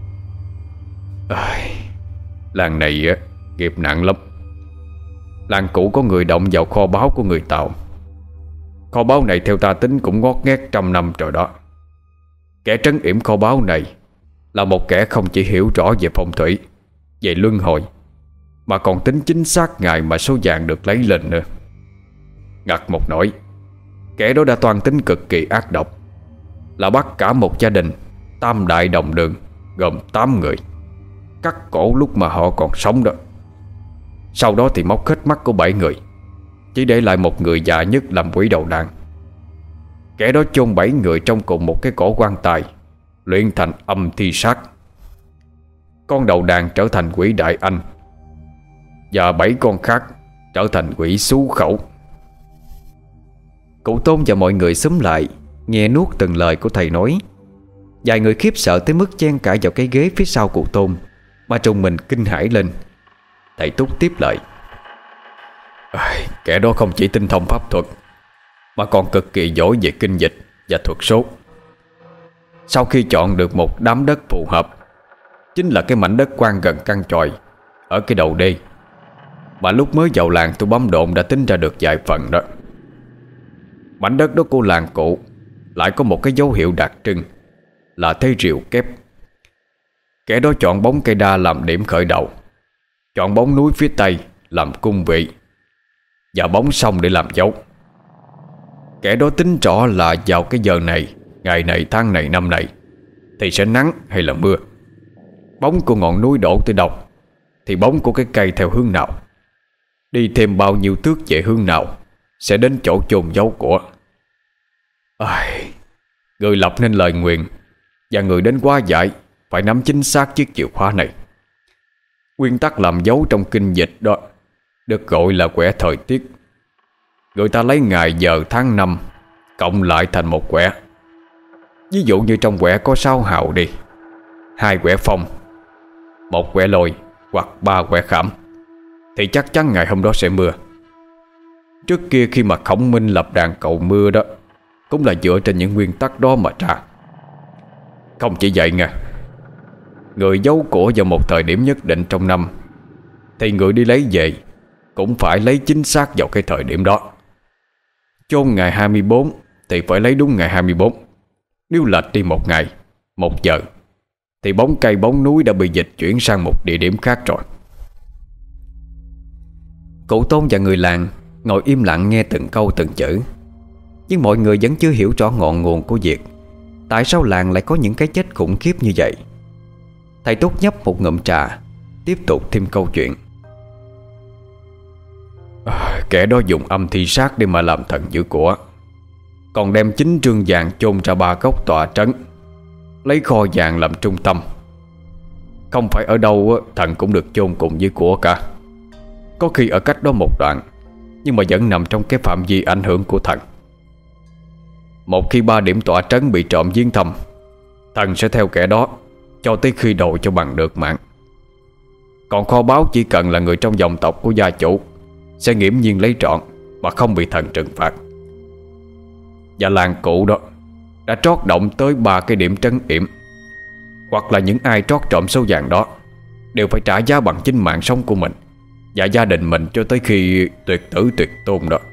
à, Làng này á, nghiệp nặng lắm. Làng cũ có người động vào kho báu của người Tàu. Kho báu này theo ta tính cũng ngót nghét trăm năm rồi đó. Kẻ trấn yểm kho báu này là một kẻ không chỉ hiểu rõ về phong thủy, về luân hồi, mà còn tính chính xác ngày mà số vàng được lấy lên nữa. Ngặt một nỗi, kẻ đó đã toan tính cực kỳ ác độc, là bắt cả một gia đình tam đại đồng đường gồm tám người, cắt cổ lúc mà họ còn sống đó. Sau đó thì móc hết mắt của bảy người, chỉ để lại một người già nhất làm quỷ đầu đàn. Kẻ đó chôn bảy người trong cùng một cái cổ quan tài, luyện thành âm thi sát. Con đầu đàn trở thành quỷ Đại Anh, và bảy con khác trở thành quỷ Xú Khẩu. Cụ Tôn và mọi người xúm lại nghe nuốt từng lời của thầy nói. Vài người khiếp sợ tới mức chen cả vào cái ghế phía sau cụ Tôn, mà trùng mình kinh hãi lên. Thầy Túc tiếp lời. à, Kẻ đó không chỉ tinh thông pháp thuật, mà còn cực kỳ giỏi về kinh dịch và thuật số. Sau khi chọn được một đám đất phù hợp, chính là cái mảnh đất quan gần căn chòi ở cái đầu đê, mà lúc mới vào làng tôi bấm độn đã tính ra được vài phần đó. Mảnh đất đó của làng cụ lại có một cái dấu hiệu đặc trưng là thế rìu kép. Kẻ đó chọn bóng cây đa làm điểm khởi đầu, chọn bóng núi phía tây làm cung vị, và bóng sông để làm dấu. Kẻ đó tính rõ là vào cái giờ này, ngày này, tháng này, năm này thì sẽ nắng hay là mưa. Bóng của ngọn núi đổ tới đâu thì bóng của cái cây theo hướng nào, đi thêm bao nhiêu thước về hướng nào sẽ đến chỗ chôn dấu của. à, Người lập nên lời nguyền và người đến hóa giải phải nắm chính xác chiếc chìa khóa này. Nguyên tắc làm dấu trong kinh dịch đó được gọi là quẻ thời tiết. Người ta lấy ngày giờ tháng năm cộng lại thành một quẻ. Ví dụ như trong quẻ có sáu hào đi, hai quẻ phong, một quẻ lôi hoặc ba quẻ khảm, thì chắc chắn ngày hôm đó sẽ mưa. Trước kia khi mà Khổng Minh lập đàn cầu mưa đó, cũng là dựa trên những nguyên tắc đó mà ra. Không chỉ vậy nha, người giấu của vào một thời điểm nhất định trong năm thì người đi lấy về cũng phải lấy chính xác vào cái thời điểm đó. Chôn ngày hai mươi bốn thì phải lấy đúng ngày hai mươi bốn. Nếu lệch đi một ngày, một giờ thì bóng cây bóng núi đã bị dịch chuyển sang một địa điểm khác rồi. Cụ Tôn và người làng ngồi im lặng nghe từng câu từng chữ. Nhưng mọi người vẫn chưa hiểu rõ ngọn nguồn của việc tại sao làng lại có những cái chết khủng khiếp như vậy. Thầy Túc nhấp một ngụm trà, tiếp tục thêm câu chuyện. à, Kẻ đó dùng âm thi sát để mà làm thần giữ của, còn đem chính trương vàng chôn ra ba góc tọa trấn, lấy kho vàng làm trung tâm. Không phải ở đâu thần cũng được chôn cùng với của cả. Có khi ở cách đó một đoạn, nhưng mà vẫn nằm trong cái phạm vi ảnh hưởng của thần. Một khi ba điểm tọa trấn bị trộm viếng thăm, thần sẽ theo kẻ đó cho tới khi đồ cho bằng được mạng. Còn kho báu chỉ cần là người trong dòng tộc của gia chủ sẽ nghiễm nhiên lấy trọn, mà không bị thần trừng phạt. Và làng cụ đó đã trót động tới ba cái điểm trấn yểm, hoặc là những ai trót trộm số vàng đó đều phải trả giá bằng chính mạng sống của mình và gia đình mình cho tới khi tuyệt tử tuyệt tôn đó.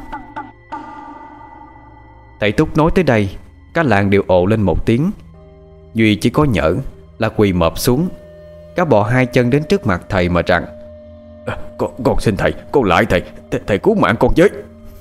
Thầy Túc nói tới đây, cả làng đều ồ lên một tiếng. Duy chỉ có Nhỡ là quỳ mọp xuống, cá bò hai chân đến trước mặt thầy mà rằng: à, con, con xin thầy, con lại thầy, thầy, thầy cứu mạng con với.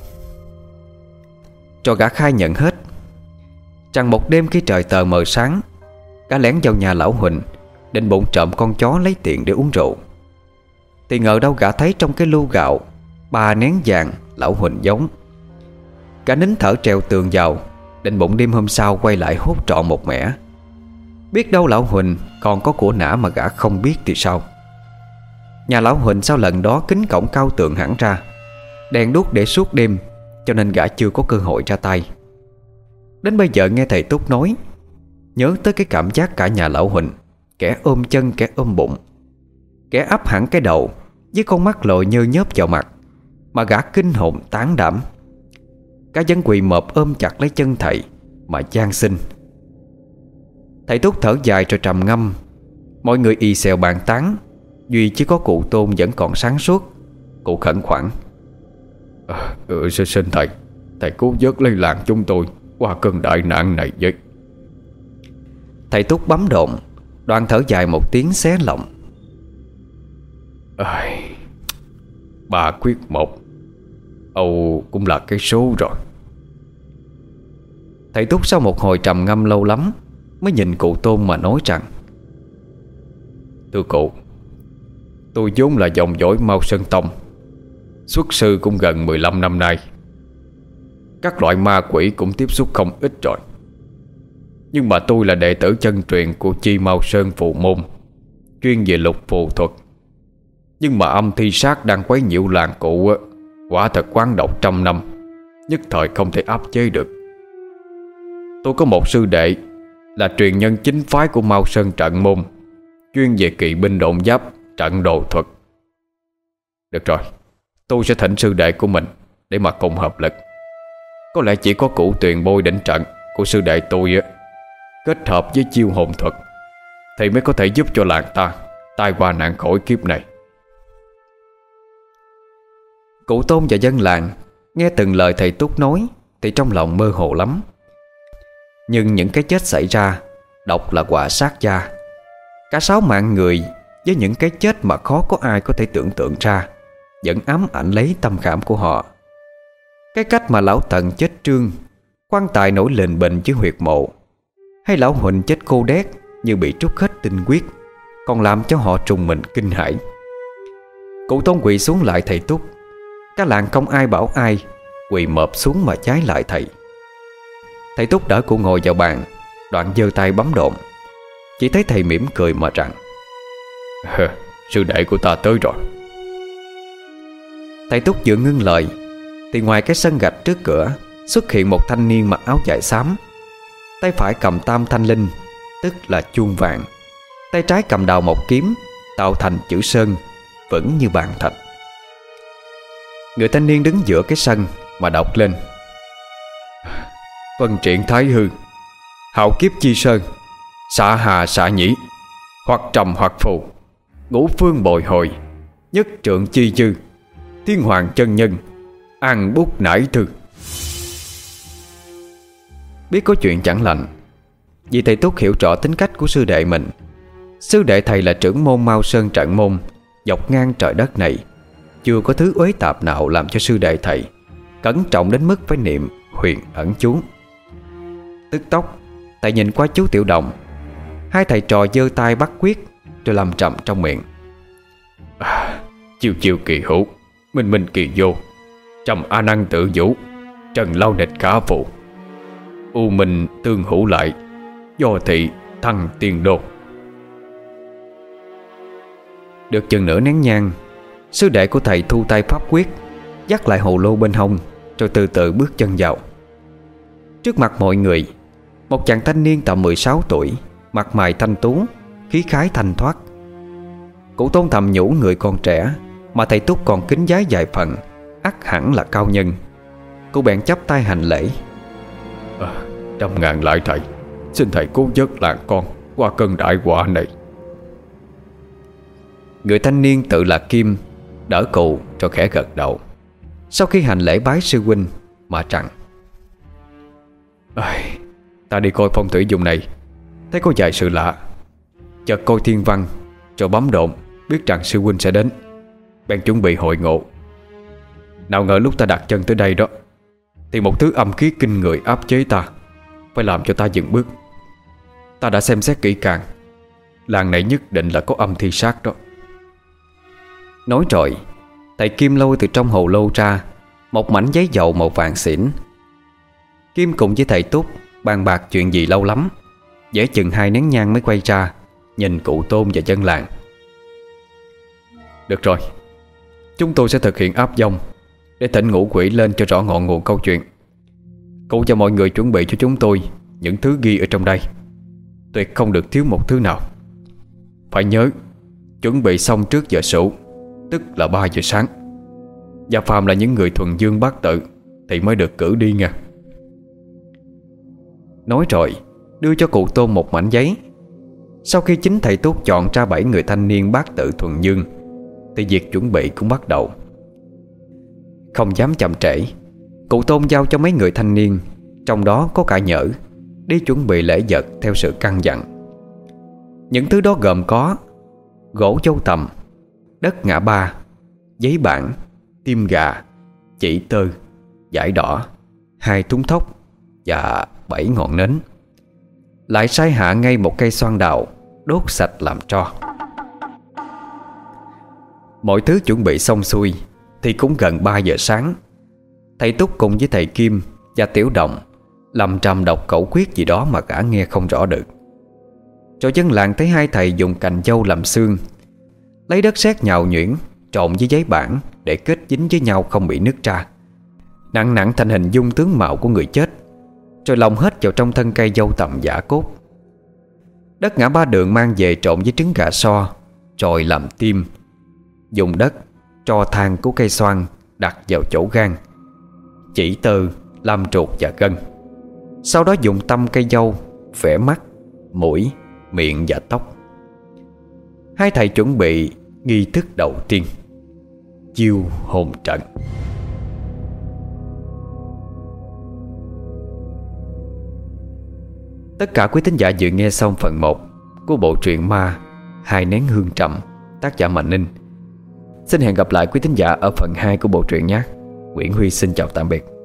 Cho gã khai nhận hết rằng một đêm khi trời tờ mờ sáng, gã lén vào nhà lão Huỳnh, định bụng trộm con chó lấy tiền để uống rượu. Thì ngờ đâu gã thấy trong cái lu gạo ba nén vàng lão Huỳnh giống. Gã nín thở trèo tường vào, định bụng đêm hôm sau quay lại hốt trọn một mẻ. Biết đâu lão Huỳnh còn có của nã mà gã không biết thì sao. Nhà lão Huỳnh sau lần đó kính cổng cao tường hẳn ra, đèn đuốc để suốt đêm, cho nên gã chưa có cơ hội ra tay. Đến bây giờ nghe thầy Túc nói, nhớ tới cái cảm giác cả nhà lão Huỳnh, kẻ ôm chân kẻ ôm bụng, kẻ áp hẳn cái đầu với con mắt lồi nhơ nhớp vào mặt, mà gã kinh hồn tán đảm. Cả dân quỳ mọp ôm chặt lấy chân thầy mà van xin. Thầy Túc thở dài rồi trầm ngâm. Mọi người y xèo bàn tán, duy chỉ có cụ Tôn vẫn còn sáng suốt. Cụ khẩn khoản: à, ừ, xin, xin thầy, thầy cứu vớt lấy làng chúng tôi qua cơn đại nạn này với. Thầy Túc bấm độn, đoạn thở dài một tiếng xé lòng. à, Ba quyết một, Âu cũng là cái số rồi. Thầy Túc sau một hồi trầm ngâm lâu lắm mới nhìn cụ Tôn mà nói rằng: thưa cụ, tôi vốn là dòng dõi Mao Sơn Tông, xuất sư cũng gần mười lăm năm nay. Các loại ma quỷ cũng tiếp xúc không ít rồi. Nhưng mà tôi là đệ tử chân truyền của Chi Mao Sơn Phù Môn, chuyên về lục phù thuật. Nhưng mà âm thi sát đang quấy nhiễu làng cụ, quả thật quán độc trăm năm, nhất thời không thể áp chế được. Tôi có một sư đệ là truyền nhân chính phái của Mao Sơn Trận Môn, chuyên về kỵ binh độn giáp, trận đồ thuật. Được rồi, tôi sẽ thỉnh sư đệ của mình để mà cùng hợp lực. Có lẽ chỉ có củ tuyền bôi đỉnh trận của sư đệ tôi á, kết hợp với chiêu hồn thuật, thì mới có thể giúp cho làng ta tai qua nạn khỏi kiếp này. Cụ Tôn và dân làng nghe từng lời thầy Túc nói thì trong lòng mơ hồ lắm. Nhưng những cái chết xảy ra, độc là quả sát gia. Cả sáu mạng người với những cái chết mà khó có ai có thể tưởng tượng ra, vẫn ám ảnh lấy tâm khảm của họ. Cái cách mà lão Tần chết trương, quan tài nổi lềnh bềnh dưới huyệt mộ, hay lão Huỳnh chết cô đét như bị trút hết tinh huyết, còn làm cho họ trùng mình kinh hãi. Cụ Tôn quỳ xuống lại thầy Túc. Cả làng không ai bảo ai, quỳ mọp xuống mà trái lại thầy. Thầy Túc đỡ cụ ngồi vào bàn, đoạn giơ tay bấm độn. Chỉ thấy thầy mỉm cười mà rằng: sư đệ của ta tới rồi. Thầy Túc vừa ngưng lời thì ngoài cái sân gạch trước cửa xuất hiện một thanh niên mặc áo dài xám. Tay phải cầm tam thanh linh, tức là chuông vàng. Tay trái cầm đào một kiếm, tạo thành chữ sơn, vững như bàn thạch. Người thanh niên đứng giữa cái sân mà đọc lên: Vân triển thái hư, hạo kiếp chi sơn, xạ hà xạ nhĩ, hoặc trầm hoặc phù, ngũ phương bồi hồi, nhất trượng chi dư, thiên hoàng chân nhân, an bút nải thư. Biết có chuyện chẳng lành, vì thầy Túc hiểu rõ tính cách của sư đệ mình. Sư đệ thầy là trưởng môn Mao Sơn Trận Môn, dọc ngang trời đất này. Chưa có thứ uế tạp nào làm cho sư đệ thầy cẩn trọng đến mức phải niệm huyền ẩn chú. Tức tốc thầy nhìn qua chú Tiểu Đồng. Hai thầy trò giơ tay bắt quyết, rồi lầm trầm trong miệng: à, chiêu chiêu kỳ hữu, minh minh kỳ vô, trầm a năng tự vũ, trần lao địch khả phụ, u minh tương hữu lại, do thị thăng tiên đô. Được chừng nửa nén nhang, sư đệ của thầy thu tay pháp quyết, dắt lại hồ lô bên hông, rồi từ từ bước chân vào. Trước mặt mọi người, một chàng thanh niên tầm mười sáu tuổi, mặt mày thanh tú, khí khái thanh thoát. Cụ Tôn thầm nhủ người còn trẻ mà thầy Túc còn kính giái vài phần, ắt hẳn là cao nhân. Cô bèn chắp tay hành lễ. à, Trăm ngàn lại thầy, xin thầy cứu vớt làng con qua cơn đại họa này. Người thanh niên tự là Kim đỡ cụ cho khẽ gật đầu. Sau khi hành lễ bái sư huynh mà rằng: à, Ta đi coi phong thủy vùng này, thấy có vài sự lạ. Chợt coi thiên văn rồi bấm độn, biết rằng sư huynh sẽ đến, bèn chuẩn bị hội ngộ. Nào ngờ lúc ta đặt chân tới đây đó, thì một thứ âm khí kinh người áp chế ta, phải làm cho ta dừng bước. Ta đã xem xét kỹ càng, làng này nhất định là có âm thi sát đó. Nói rồi, thầy Kim lôi từ trong hồ lô ra một mảnh giấy dầu màu vàng xỉn. Kim cùng với thầy Túc bàn bạc chuyện gì lâu lắm, dễ chừng hai nén nhang mới quay ra nhìn cụ Tôn và dân làng. Được rồi, chúng tôi sẽ thực hiện áp dông để thỉnh ngũ quỷ lên cho rõ ngọn nguồn câu chuyện. Cụ cho mọi người chuẩn bị cho chúng tôi những thứ ghi ở trong đây, tuyệt không được thiếu một thứ nào. Phải nhớ chuẩn bị xong trước giờ sửu, tức là ba giờ sáng. Và phàm là những người thuần dương bát tự thì mới được cử đi nha. Nói rồi đưa cho cụ Tôn một mảnh giấy. Sau khi chính thầy Túc chọn ra bảy người thanh niên bát tự thuần dương, thì việc chuẩn bị cũng bắt đầu. Không dám chậm trễ, cụ Tôn giao cho mấy người thanh niên, trong đó có cả Nhỡ, đi chuẩn bị lễ vật theo sự căn dặn. Những thứ đó gồm có gỗ châu tầm, đất ngã ba, giấy bản, tim gà, chỉ tơ, vải đỏ, hai thúng thóc và bảy ngọn nến. Lại sai hạ ngay một cây xoan đào, đốt sạch làm tro. Mọi thứ chuẩn bị xong xuôi thì cũng gần ba giờ sáng. Thầy Túc cùng với thầy Kim và Tiểu Đồng lầm trầm đọc khẩu quyết gì đó mà cả nghe không rõ được. Rồi dân làng thấy hai thầy dùng cành dâu làm xương, lấy đất sét nhào nhuyễn trộn với giấy bản để kết dính với nhau không bị nứt ra, nặng nặng thành hình dung tướng mạo của người chết, rồi lồng hết vào trong thân cây dâu tầm giả cốt. Đất ngã ba đường mang về trộn với trứng gà so, rồi làm tim. Dùng đất, tro than của cây xoan đặt vào chỗ gan, chỉ tơ, lam truột và gân. Sau đó dùng tăm cây dâu vẽ mắt, mũi, miệng và tóc. Hai thầy chuẩn bị nghi thức đầu tiên, chiêu hồn trận. Tất cả quý thính giả vừa nghe xong phần một của bộ truyện ma Hai Nén Hương Trầm, tác giả Mạnh Ninh. Xin hẹn gặp lại quý thính giả ở phần hai của bộ truyện nhé. Nguyễn Huy xin chào tạm biệt.